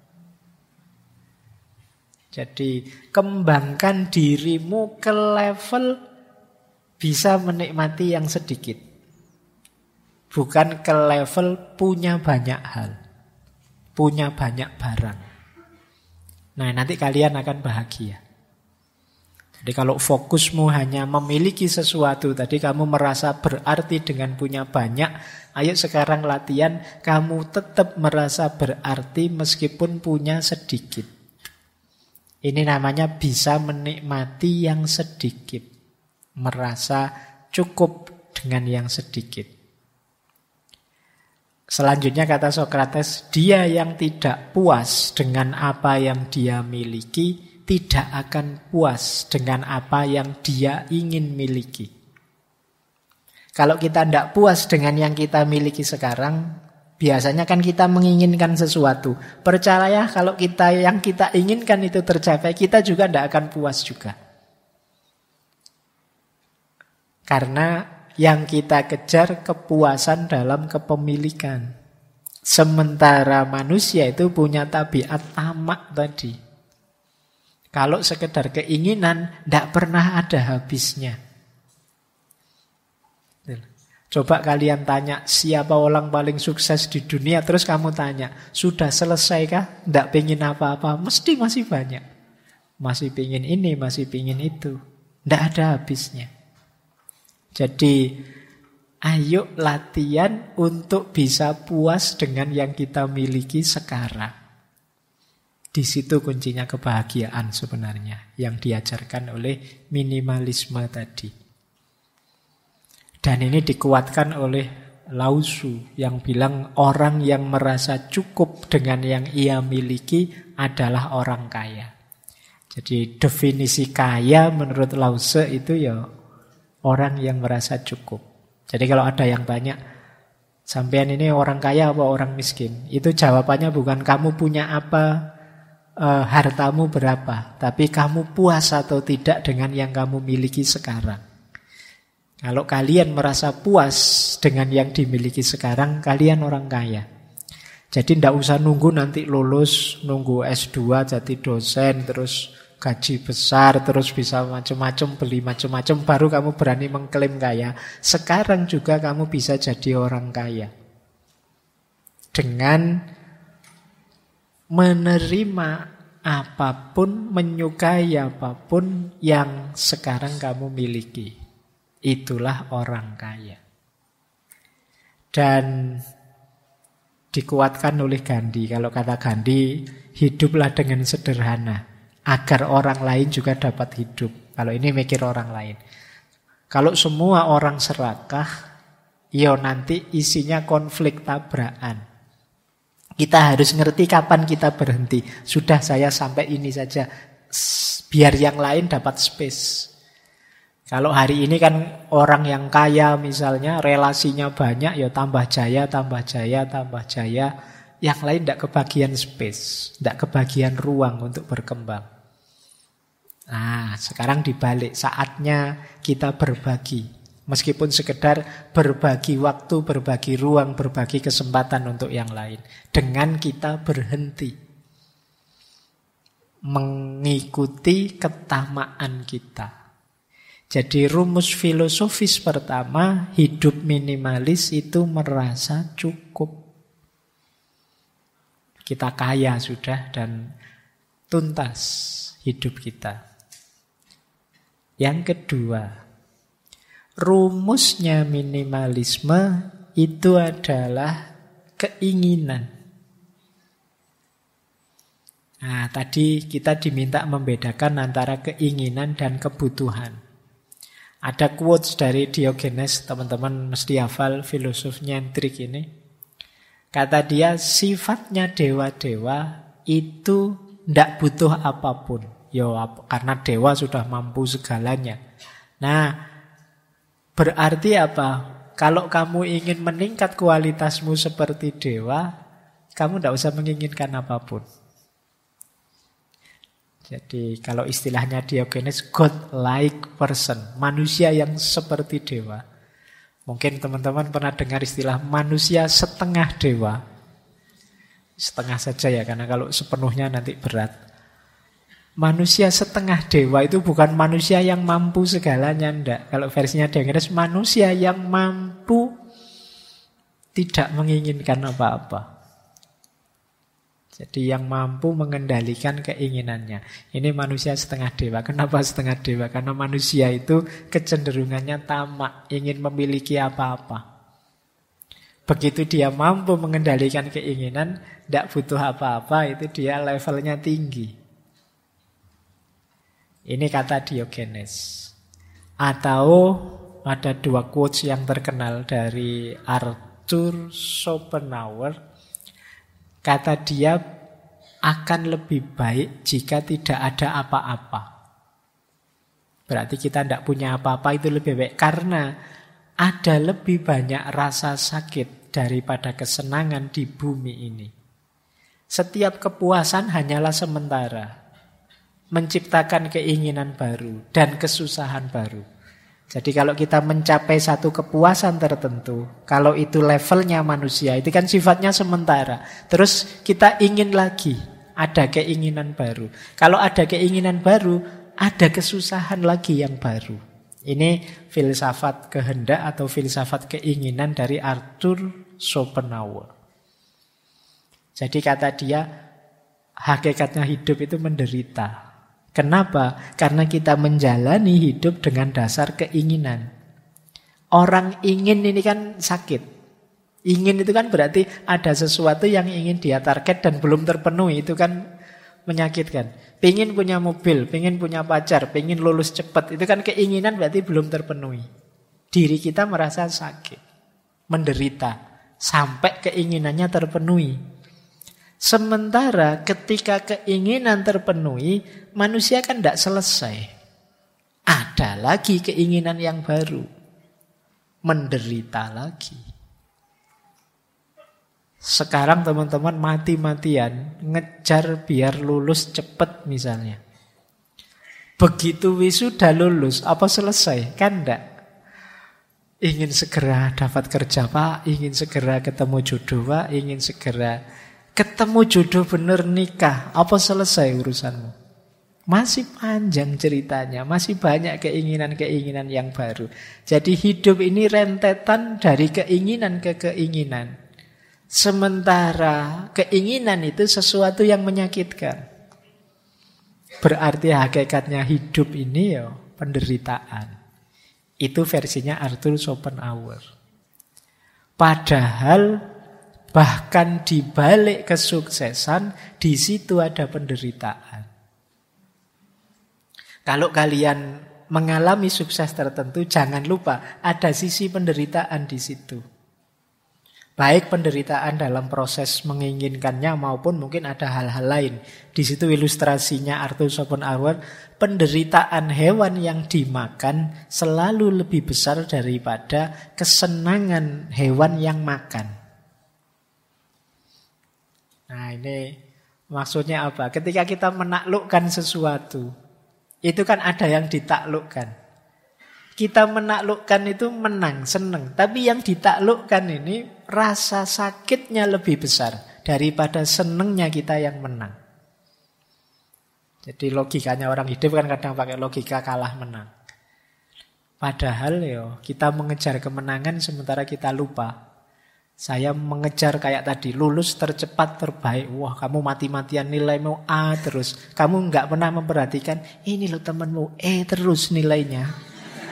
Jadi kembangkan dirimu ke level bisa menikmati yang sedikit. Bukan ke level punya banyak hal, punya banyak barang. Nah, nanti kalian akan bahagia. Jadi kalau fokusmu hanya memiliki sesuatu, tadi kamu merasa berarti dengan punya banyak, ayo sekarang latihan, kamu tetap merasa berarti meskipun punya sedikit. Ini namanya bisa menikmati yang sedikit. Merasa cukup dengan yang sedikit. Selanjutnya kata Sokrates, dia yang tidak puas dengan apa yang dia miliki, tidak akan puas dengan apa yang dia ingin miliki. Kalau kita tidak puas dengan yang kita miliki sekarang, biasanya kan kita menginginkan sesuatu. Percaya kalau yang kita inginkan itu tercapai, kita juga tidak akan puas juga. Karena yang kita kejar kepuasan dalam kepemilikan. Sementara manusia itu punya tabiat tamak tadi. Kalau sekedar keinginan, tidak pernah ada habisnya. Coba kalian tanya siapa orang paling sukses di dunia, terus kamu tanya, sudah selesai kah? Tidak pengen apa-apa? Mesti masih banyak. Masih pengen ini, masih pengen itu. Tidak ada habisnya. Jadi, ayo latihan untuk bisa puas dengan yang kita miliki sekarang. Di situ kuncinya kebahagiaan sebenarnya, yang diajarkan oleh minimalisme tadi. Dan ini dikuatkan oleh Lao Tzu yang bilang orang yang merasa cukup dengan yang ia miliki adalah orang kaya. Jadi definisi kaya menurut Lao Tzu itu ya orang yang merasa cukup. Jadi kalau ada yang banyak, sampean ini orang kaya apa orang miskin? Itu jawabannya bukan kamu punya apa, hartamu berapa, tapi kamu puas atau tidak dengan yang kamu miliki sekarang. Kalau kalian merasa puas dengan yang dimiliki sekarang, kalian orang kaya. Jadi tidak usah nunggu nanti lulus, nunggu S2 jadi dosen, terus gaji besar, terus bisa macam-macam, beli macam-macam, baru kamu berani mengklaim kaya. Sekarang juga kamu bisa jadi orang kaya. Dengan menerima apapun, menyukai apapun yang sekarang kamu miliki. Itulah orang kaya. Dan dikuatkan oleh Gandhi. Kalau kata Gandhi, hiduplah dengan sederhana agar orang lain juga dapat hidup. Kalau ini mikir orang lain. Kalau semua orang serakah, ya nanti isinya konflik tabrakan. Kita harus ngerti kapan kita berhenti. Sudah, saya sampai ini saja, biar yang lain dapat space. Kalau hari ini kan orang yang kaya misalnya relasinya banyak, ya tambah jaya, tambah jaya, tambah jaya. Yang lain tidak kebagian space, tidak kebagian ruang untuk berkembang. Nah, sekarang dibalik, saatnya kita berbagi. Meskipun sekedar berbagi waktu, berbagi ruang, berbagi kesempatan untuk yang lain. Dengan kita berhenti mengikuti ketamaan kita. Jadi rumus filosofis pertama, hidup minimalis itu merasa cukup. Kita kaya sudah dan tuntas hidup kita. Yang kedua, rumusnya minimalisme itu adalah keinginan. Nah, tadi kita diminta membedakan antara keinginan dan kebutuhan. Ada quotes dari Diogenes, teman-teman mesti hafal filosof nyentrik ini. Kata dia, sifatnya dewa-dewa itu tidak butuh apapun. Karena dewa sudah mampu segalanya. Nah, berarti apa? Kalau kamu ingin meningkat kualitasmu seperti dewa, kamu tidak usah menginginkan apapun. Jadi kalau istilahnya Diogenes, God-like person, manusia yang seperti dewa. Mungkin teman-teman pernah dengar istilah manusia setengah dewa. Setengah saja ya, karena kalau sepenuhnya nanti berat. Manusia setengah dewa itu bukan manusia yang mampu segalanya, enggak. Kalau versinya Diogenes, manusia yang mampu tidak menginginkan apa-apa. Jadi yang mampu mengendalikan keinginannya. Ini manusia setengah dewa. Kenapa setengah dewa? Karena manusia itu kecenderungannya tamak, ingin memiliki apa-apa. Begitu dia mampu mengendalikan keinginan, tidak butuh apa-apa, itu dia levelnya tinggi. Ini kata Diogenes. Atau ada dua quotes yang terkenal dari Arthur Schopenhauer. Kata dia, akan lebih baik jika tidak ada apa-apa. Berarti kita tidak punya apa-apa, itu lebih baik. Karena ada lebih banyak rasa sakit daripada kesenangan di bumi ini. Setiap kepuasan hanyalah sementara. Menciptakan keinginan baru dan kesusahan baru. Jadi kalau kita mencapai satu kepuasan tertentu, kalau itu levelnya manusia, itu kan sifatnya sementara. Terus kita ingin lagi, ada keinginan baru. Kalau ada keinginan baru, ada kesusahan lagi yang baru. Ini filsafat kehendak atau filsafat keinginan dari Arthur Schopenhauer. Jadi kata dia, hakikatnya hidup itu menderita. Kenapa? Karena kita menjalani hidup dengan dasar keinginan. Orang ingin ini kan sakit. Ingin itu kan berarti ada sesuatu yang ingin dia target dan belum terpenuhi. Itu kan menyakitkan. Pengen punya mobil, pengen punya pacar, pengen lulus cepat. Itu kan keinginan berarti belum terpenuhi. Diri kita merasa sakit, menderita, sampai keinginannya terpenuhi. Sementara ketika keinginan terpenuhi, manusia kan tidak selesai. Ada lagi keinginan yang baru. Menderita lagi. Sekarang teman-teman mati-matian ngejar biar lulus cepat misalnya. Begitu wisuda lulus, apa selesai? Kan enggak. Ingin segera dapat kerja Pak, ingin segera ketemu jodoh Pak, ingin segera ketemu jodoh bener nikah. Apa selesai urusanmu? Masih panjang ceritanya, masih banyak keinginan-keinginan yang baru. Jadi hidup ini rentetan dari keinginan ke keinginan. Sementara keinginan itu sesuatu yang menyakitkan. Berarti hakikatnya hidup ini ya penderitaan. Itu versinya Arthur Schopenhauer. Padahal bahkan di balik kesuksesan, di situ ada penderitaan. Kalau kalian mengalami sukses tertentu, jangan lupa ada sisi penderitaan di situ. Baik penderitaan dalam proses menginginkannya maupun mungkin ada hal-hal lain. Di situ ilustrasinya Arthur Schopenhauer, penderitaan hewan yang dimakan selalu lebih besar daripada kesenangan hewan yang makan. Nah ini maksudnya apa? Ketika kita menaklukkan sesuatu, itu kan ada yang ditaklukkan. Kita menaklukkan itu menang, senang. Tapi yang ditaklukkan ini rasa sakitnya lebih besar daripada senangnya kita yang menang. Jadi logikanya orang hidup kan kadang pakai logika kalah menang. Padahal kita mengejar kemenangan sementara kita lupa. Saya mengejar kayak tadi, lulus tercepat terbaik. Wah kamu mati-matian nilaimu A terus. Kamu nggak pernah memperhatikan, ini loh temanmu E terus nilainya.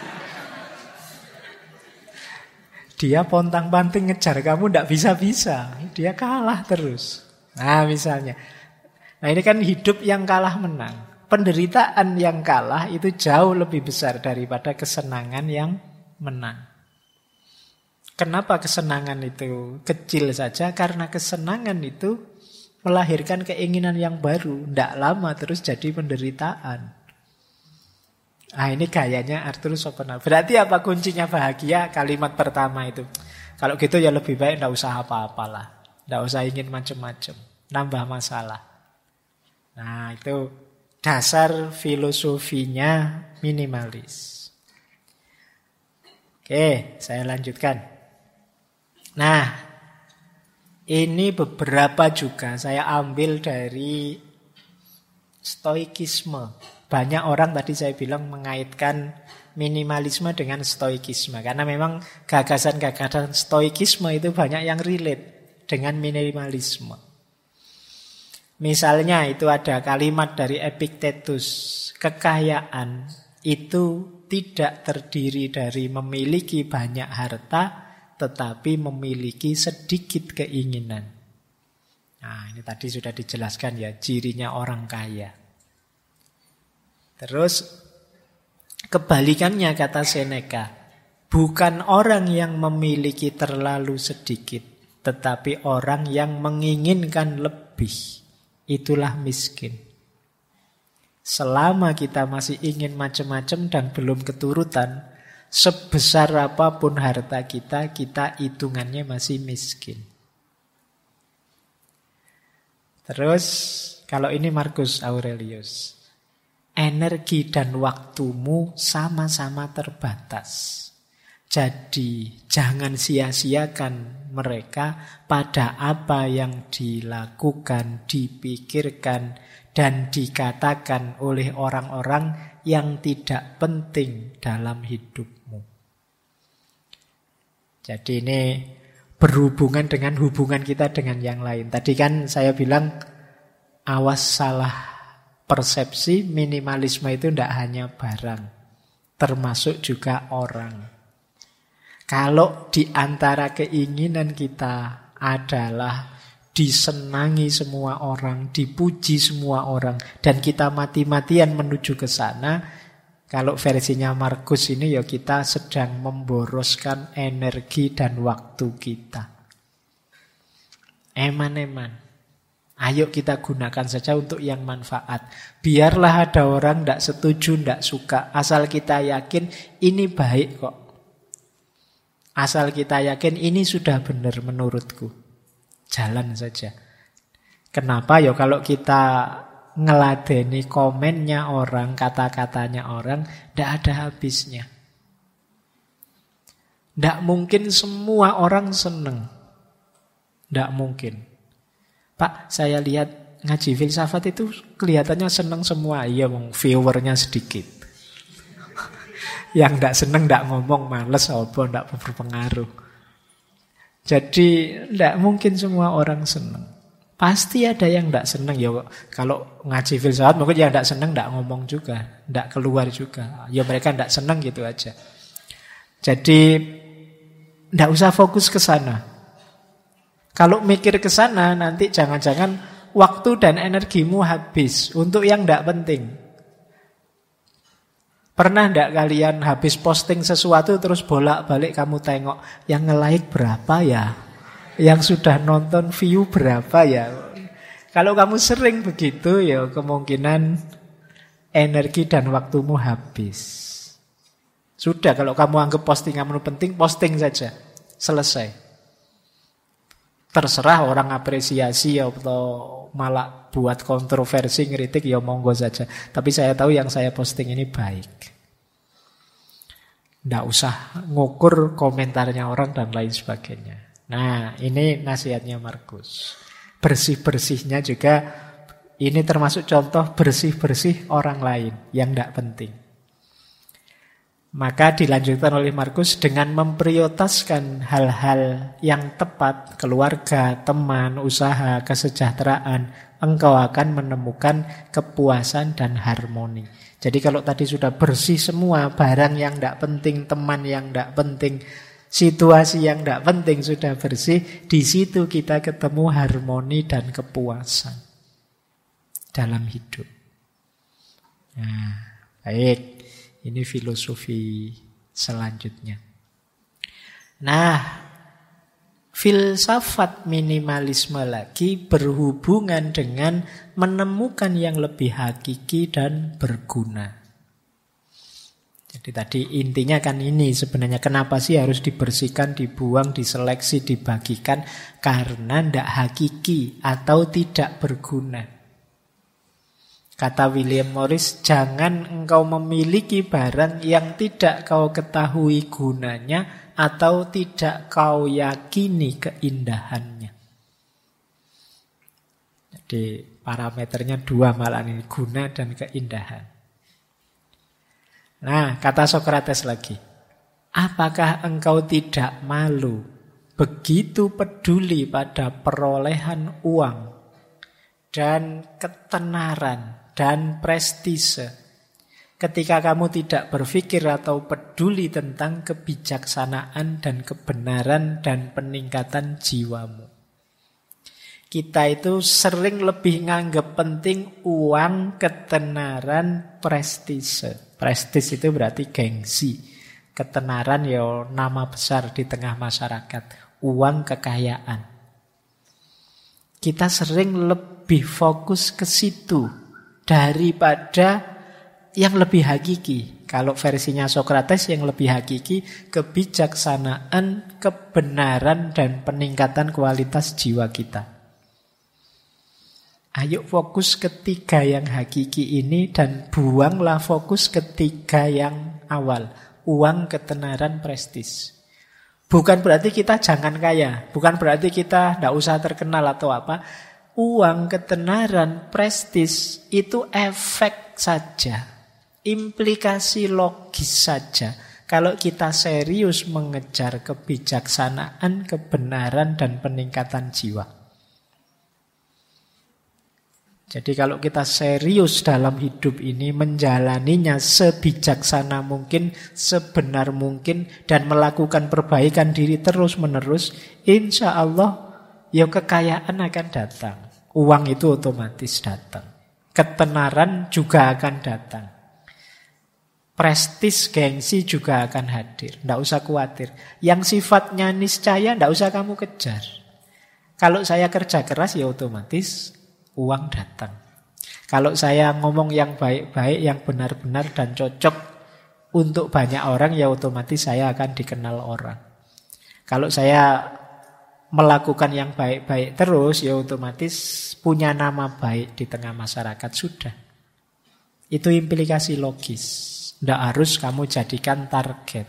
Dia pontang-panting ngejar kamu tidak bisa-bisa. Dia kalah terus. Nah misalnya. Nah ini kan hidup yang kalah menang. Penderitaan yang kalah itu jauh lebih besar daripada kesenangan yang menang. Kenapa kesenangan itu kecil saja? Karena kesenangan itu melahirkan keinginan yang baru. Tidak lama terus jadi penderitaan. Nah ini gayanya Arthur Schopenhauer. Berarti apa kuncinya bahagia? Kalimat pertama itu. Kalau gitu ya lebih baik tidak usah apa-apalah. Tidak usah ingin macam-macam. Nambah masalah. Nah itu dasar filosofinya minimalis. Oke, saya lanjutkan. Nah, ini beberapa juga saya ambil dari stoikisme. Banyak orang tadi saya bilang mengaitkan minimalisme dengan stoikisme. Karena memang gagasan-gagasan stoikisme itu banyak yang relate dengan minimalisme. Misalnya itu ada kalimat dari Epictetus. Kekayaan itu tidak terdiri dari memiliki banyak harta, tetapi memiliki sedikit keinginan. Nah ini tadi sudah dijelaskan ya, cirinya orang kaya. Terus kebalikannya kata Seneca, bukan orang yang memiliki terlalu sedikit, tetapi orang yang menginginkan lebih, itulah miskin. Selama kita masih ingin macam-macam dan belum keturutan, sebesar apapun harta kita, kita hitungannya masih miskin. Terus kalau ini Marcus Aurelius, energi dan waktumu sama-sama terbatas. Jadi jangan sia-siakan mereka pada apa yang dilakukan, dipikirkan, dan dikatakan oleh orang-orang yang tidak penting dalam hidupmu. Jadi ini berhubungan dengan hubungan kita dengan yang lain. Tadi kan saya bilang awas salah persepsi, minimalisme itu tidak hanya barang, termasuk juga orang. Kalau di antara keinginan kita adalah disenangi semua orang, dipuji semua orang, dan kita mati-matian menuju ke sana, kalau versinya Markus ini ya kita sedang memboroskan energi dan waktu kita. Eman-eman. Ayo kita gunakan saja untuk yang manfaat. Biarlah ada orang tidak setuju, tidak suka. Asal kita yakin ini baik kok. Asal kita yakin ini sudah benar menurutku. Jalan saja. Kenapa ya kalau kita ngeladeni komennya orang, kata-katanya orang, tidak ada habisnya. Tidak mungkin semua orang senang. Tidak mungkin. Pak, saya lihat ngaji filsafat itu kelihatannya senang semua. Iya, viewernya sedikit. Yang tidak senang tidak ngomong, males, tidak berpengaruh. Jadi tidak mungkin semua orang senang. Pasti ada yang tidak senang. Ya, kalau ngaji filsafat mungkin yang tidak senang tidak ngomong juga, tidak keluar juga. Ya mereka tidak senang gitu aja. Jadi tidak usah fokus ke sana. Kalau mikir ke sana nanti jangan-jangan waktu dan energimu habis untuk yang tidak penting. Pernah tidak kalian habis posting sesuatu terus bolak-balik kamu tengok yang nge-like berapa ya? Yang sudah nonton view berapa ya? Kalau kamu sering begitu ya kemungkinan energi dan waktumu habis. Sudah, kalau kamu anggap postinganmu penting, posting saja. Selesai. Terserah orang apresiasi atau malah buat kontroversi, ngeritik, ya monggo saja. Tapi saya tahu yang saya posting ini baik. Tidak usah ngukur komentarnya orang dan lain sebagainya. Nah, ini nasihatnya Markus. Bersih-bersihnya juga, ini termasuk contoh bersih-bersih orang lain yang tidak penting. Maka dilanjutkan oleh Markus dengan memprioritaskan hal-hal yang tepat, keluarga, teman, usaha, kesejahteraan, engkau akan menemukan kepuasan dan harmoni. Jadi kalau tadi sudah bersih semua, barang yang tidak penting, teman yang tidak penting, situasi yang tidak penting sudah bersih, di situ kita ketemu harmoni dan kepuasan dalam hidup. Nah, baik. Ini filosofi selanjutnya. Nah, filsafat minimalisme lagi berhubungan dengan menemukan yang lebih hakiki dan berguna. Jadi tadi intinya kan ini sebenarnya, kenapa sih harus dibersihkan, dibuang, diseleksi, dibagikan? Karena tidak hakiki atau tidak berguna. Kata William Morris, jangan engkau memiliki barang yang tidak kau ketahui gunanya atau tidak kau yakini keindahannya. Jadi parameternya dua malah ini, guna dan keindahan. Nah, kata Sokrates lagi, apakah engkau tidak malu begitu peduli pada perolehan uang dan ketenaran dan prestise ketika kamu tidak berpikir atau peduli tentang kebijaksanaan dan kebenaran dan peningkatan jiwamu? Kita itu sering lebih nganggap penting uang, ketenaran, prestise. Prestis itu berarti gengsi. Ketenaran ya nama besar di tengah masyarakat. Uang, kekayaan. Kita sering lebih fokus ke situ daripada yang lebih hakiki. Kalau versinya Sokrates yang lebih hakiki, kebijaksanaan, kebenaran, dan peningkatan kualitas jiwa kita. Ayo fokus ketiga yang hakiki ini dan buanglah fokus ketiga yang awal. Uang, ketenaran, prestis. Bukan berarti kita jangan kaya. Bukan berarti kita tidak usah terkenal atau apa. Uang, ketenaran, prestis itu efek saja. Implikasi logis saja. Kalau kita serius mengejar kebijaksanaan, kebenaran, dan peningkatan jiwa. Jadi kalau kita serius dalam hidup ini, menjalaninya sebijaksana mungkin, sebenar mungkin, dan melakukan perbaikan diri terus-menerus, insya Allah ya kekayaan akan datang. Uang itu otomatis datang. Ketenaran juga akan datang. Prestis, gengsi juga akan hadir. Tidak usah khawatir. Yang sifatnya niscaya tidak usah kamu kejar. Kalau saya kerja keras ya otomatis uang datang. Kalau saya ngomong yang baik-baik, yang benar-benar dan cocok untuk banyak orang, ya otomatis saya akan dikenal orang. Kalau saya melakukan yang baik-baik terus, ya otomatis punya nama baik di tengah masyarakat sudah. Itu implikasi logis. Tidak harus kamu jadikan target.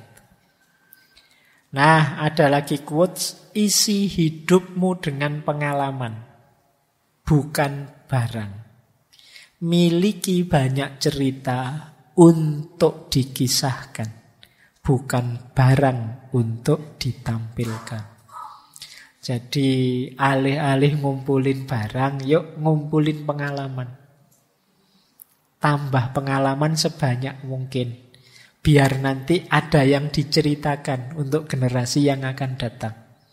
Nah, ada lagi quotes, isi hidupmu dengan pengalaman, bukan barang. Miliki banyak cerita untuk dikisahkan, bukan barang untuk ditampilkan. Jadi alih-alih ngumpulin barang, yuk ngumpulin pengalaman. Tambah pengalaman sebanyak mungkin. Biar nanti ada yang diceritakan untuk generasi yang akan datang.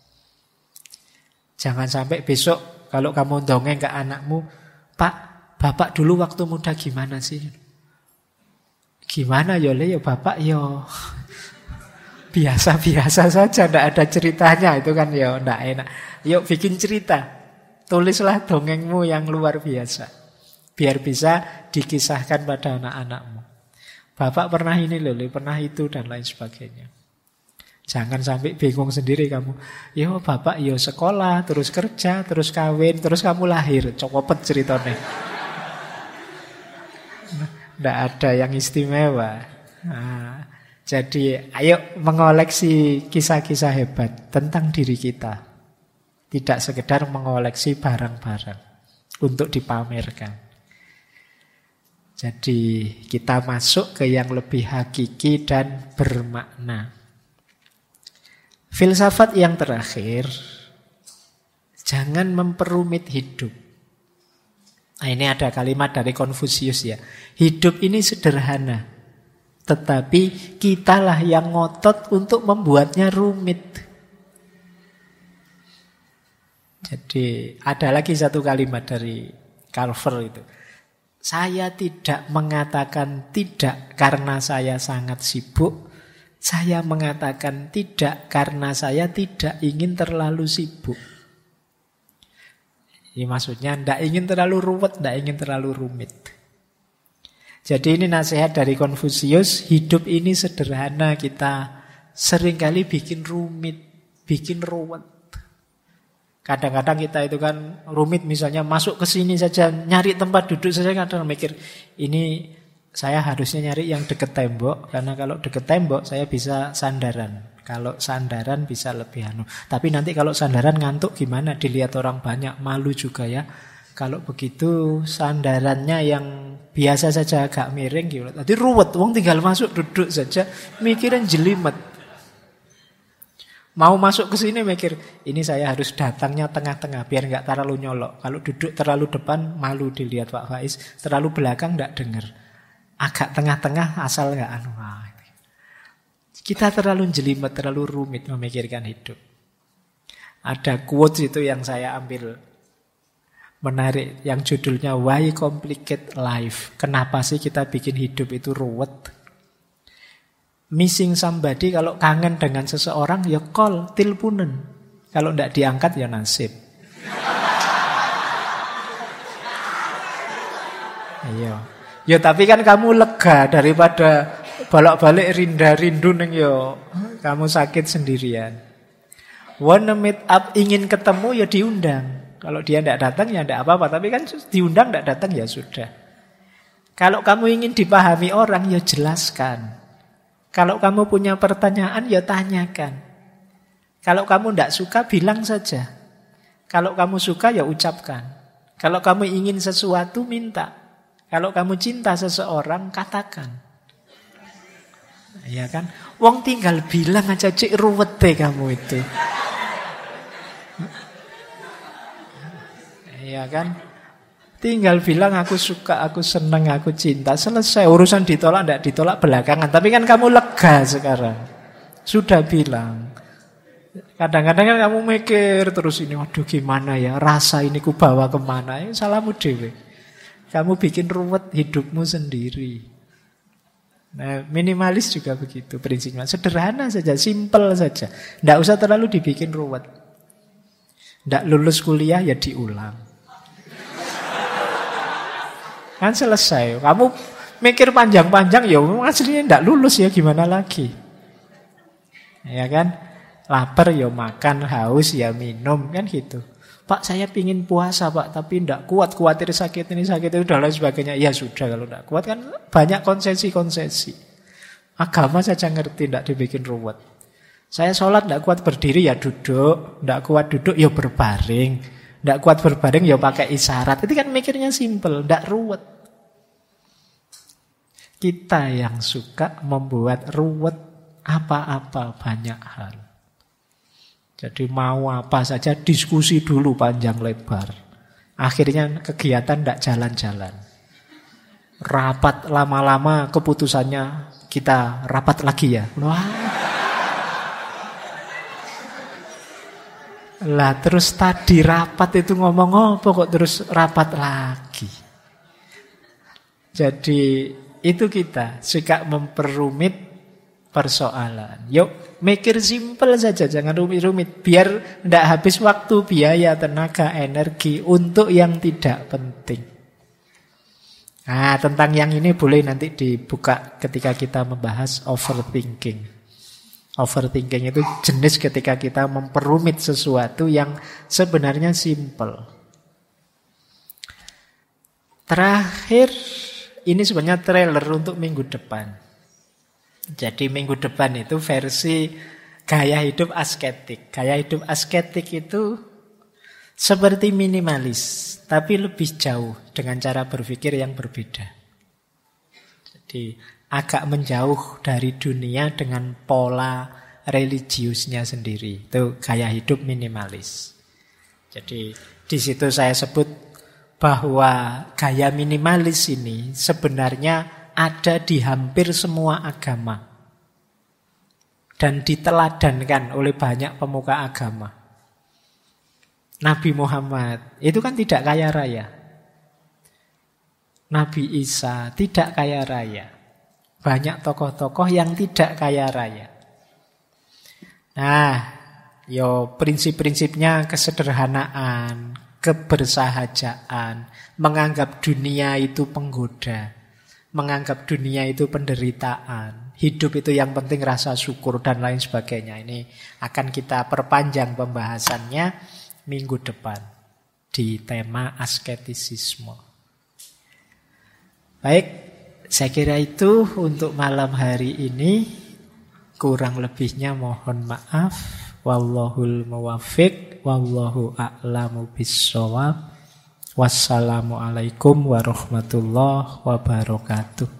Jangan sampai besok kalau kamu dongeng ke anakmu, Pak, Bapak dulu waktu muda gimana sih? Gimana ya Bapak yo biasa-biasa saja, tidak ada ceritanya, itu kan ya tidak enak. Yuk bikin cerita, tulislah dongengmu yang luar biasa, biar bisa dikisahkan pada anak-anakmu. Bapak pernah ini loh, pernah itu dan lain sebagainya. Jangan sampai bingung sendiri kamu. Yo bapak yo sekolah, terus kerja, terus kawin, terus kamu lahir. Cokopet ceritanya. Tidak ada yang istimewa. Nah, jadi ayo mengoleksi kisah-kisah hebat tentang diri kita. Tidak sekedar mengoleksi barang-barang untuk dipamerkan. Jadi kita masuk ke yang lebih hakiki dan bermakna. Filsafat yang terakhir, jangan memperumit hidup. Nah, ini ada kalimat dari Konfusius ya. Hidup ini sederhana, tetapi kitalah yang ngotot untuk membuatnya rumit. Jadi ada lagi satu kalimat dari Carver itu. Saya tidak mengatakan tidak karena saya sangat sibuk. Saya mengatakan tidak karena saya tidak ingin terlalu sibuk. Ini maksudnya tidak ingin terlalu ruwet, tidak ingin terlalu rumit. Jadi ini nasihat dari Konfusius. Hidup ini sederhana, kita seringkali bikin rumit, bikin ruwet. Kadang-kadang kita itu kan rumit, misalnya masuk ke sini saja, nyari tempat duduk saja, kadang mikir, ini saya harusnya nyari yang dekat tembok, karena kalau dekat tembok saya bisa sandaran. Kalau sandaran bisa lebih anu. Tapi nanti kalau sandaran ngantuk gimana? Dilihat orang banyak, malu juga ya. Kalau begitu sandarannya yang biasa saja agak miring gitu. Tadi ruwet, wong tinggal masuk duduk saja, mikirin jelimet. Mau masuk ke sini mikir, ini saya harus datangnya tengah-tengah biar nggak terlalu nyolok. Kalau duduk terlalu depan malu dilihat Pak Faiz, terlalu belakang nggak dengar. Agak tengah-tengah asal nggak anu. Kita terlalu jelimet, terlalu rumit memikirkan hidup. Ada quotes itu yang saya ambil menarik, yang judulnya Why Complicate Life? Kenapa sih kita bikin hidup itu ruwet? Missing somebody, kalau kangen dengan seseorang ya call, teleponen. Kalau tidak diangkat ya nasib. Iya. Ya tapi kan kamu lega daripada bolak-balik rindu neng yo. Kamu sakit sendirian. Wanna meet up, ingin ketemu ya diundang. Kalau dia tidak datang ya tidak apa-apa, tapi kan diundang tidak datang ya sudah. Kalau kamu ingin dipahami orang ya jelaskan. Kalau kamu punya pertanyaan, ya tanyakan. Kalau kamu tidak suka, bilang saja. Kalau kamu suka, ya ucapkan. Kalau kamu ingin sesuatu, minta. Kalau kamu cinta seseorang, katakan. Ya kan? Wong tinggal bilang aja cik ruwet deh kamu itu. Ya kan? Tinggal bilang aku suka, aku senang, aku cinta. Selesai. Urusan ditolak tidak ditolak belakangan. Tapi kan kamu lega sekarang. Sudah bilang. Kadang-kadang kan kamu mikir terus ini, waduh gimana ya, rasa ini ku bawa kemana. Salahmu dewe. Kamu bikin ruwet hidupmu sendiri. Nah, minimalis juga begitu prinsipnya. Sederhana saja, simple saja. Tidak usah terlalu dibikin ruwet. Tidak lulus kuliah ya diulang. Kan selesai. Kamu mikir panjang-panjang ya aslinya tidak lulus ya gimana lagi. Ya kan? Lapar ya makan, haus ya minum, kan gitu. Pak saya pingin puasa Pak, tapi tidak kuat, khawatir sakit ini sakit itu dan lain sebagainya. Ya sudah kalau tidak kuat kan banyak konsesi-konsesi. Agama saja ngerti, tidak dibikin ruwet. Saya sholat tidak kuat berdiri ya duduk, tidak kuat duduk ya berbaring, tidak kuat berbaring ya pakai isyarat. Itu kan mikirnya simple, tidak ruwet. Kita yang suka membuat ruwet apa-apa banyak hal. Jadi mau apa saja diskusi dulu panjang lebar. Akhirnya kegiatan tidak jalan-jalan. Rapat lama-lama keputusannya kita rapat lagi ya. Wah. Lah terus tadi rapat itu ngomong apa kok terus rapat lagi. Jadi itu kita suka memperumit persoalan. Yuk mikir simpel saja, jangan rumit-rumit. Biar tidak habis waktu, biaya, tenaga, energi untuk yang tidak penting. Nah, tentang yang ini boleh nanti dibuka ketika kita membahas overthinking. Overthinking itu jenis ketika kita memperumit sesuatu yang sebenarnya simpel. Terakhir, ini sebenarnya trailer untuk minggu depan. Jadi minggu depan itu versi gaya hidup asketik. Gaya hidup asketik itu seperti minimalis, tapi lebih jauh dengan cara berpikir yang berbeda. Jadi agak menjauh dari dunia dengan pola religiusnya sendiri. Itu gaya hidup minimalis. Jadi di situ saya sebut bahwa gaya minimalis ini sebenarnya ada di hampir semua agama dan diteladankan oleh banyak pemuka agama. Nabi Muhammad itu kan tidak kaya raya. Nabi Isa tidak kaya raya. Banyak tokoh-tokoh yang tidak kaya raya. Nah, prinsip-prinsipnya kesederhanaan, kebersahajaan, menganggap dunia itu penggoda, menganggap dunia itu penderitaan, hidup itu yang penting rasa syukur dan lain sebagainya. Ini akan kita perpanjang pembahasannya minggu depan di tema asketisisme. Baik, saya kira itu untuk malam hari ini. Kurang lebihnya mohon maaf. Wallahul muwaffiq, wallahu a'lamu bissawab. Wassalamualaikum warahmatullahi wabarakatuh.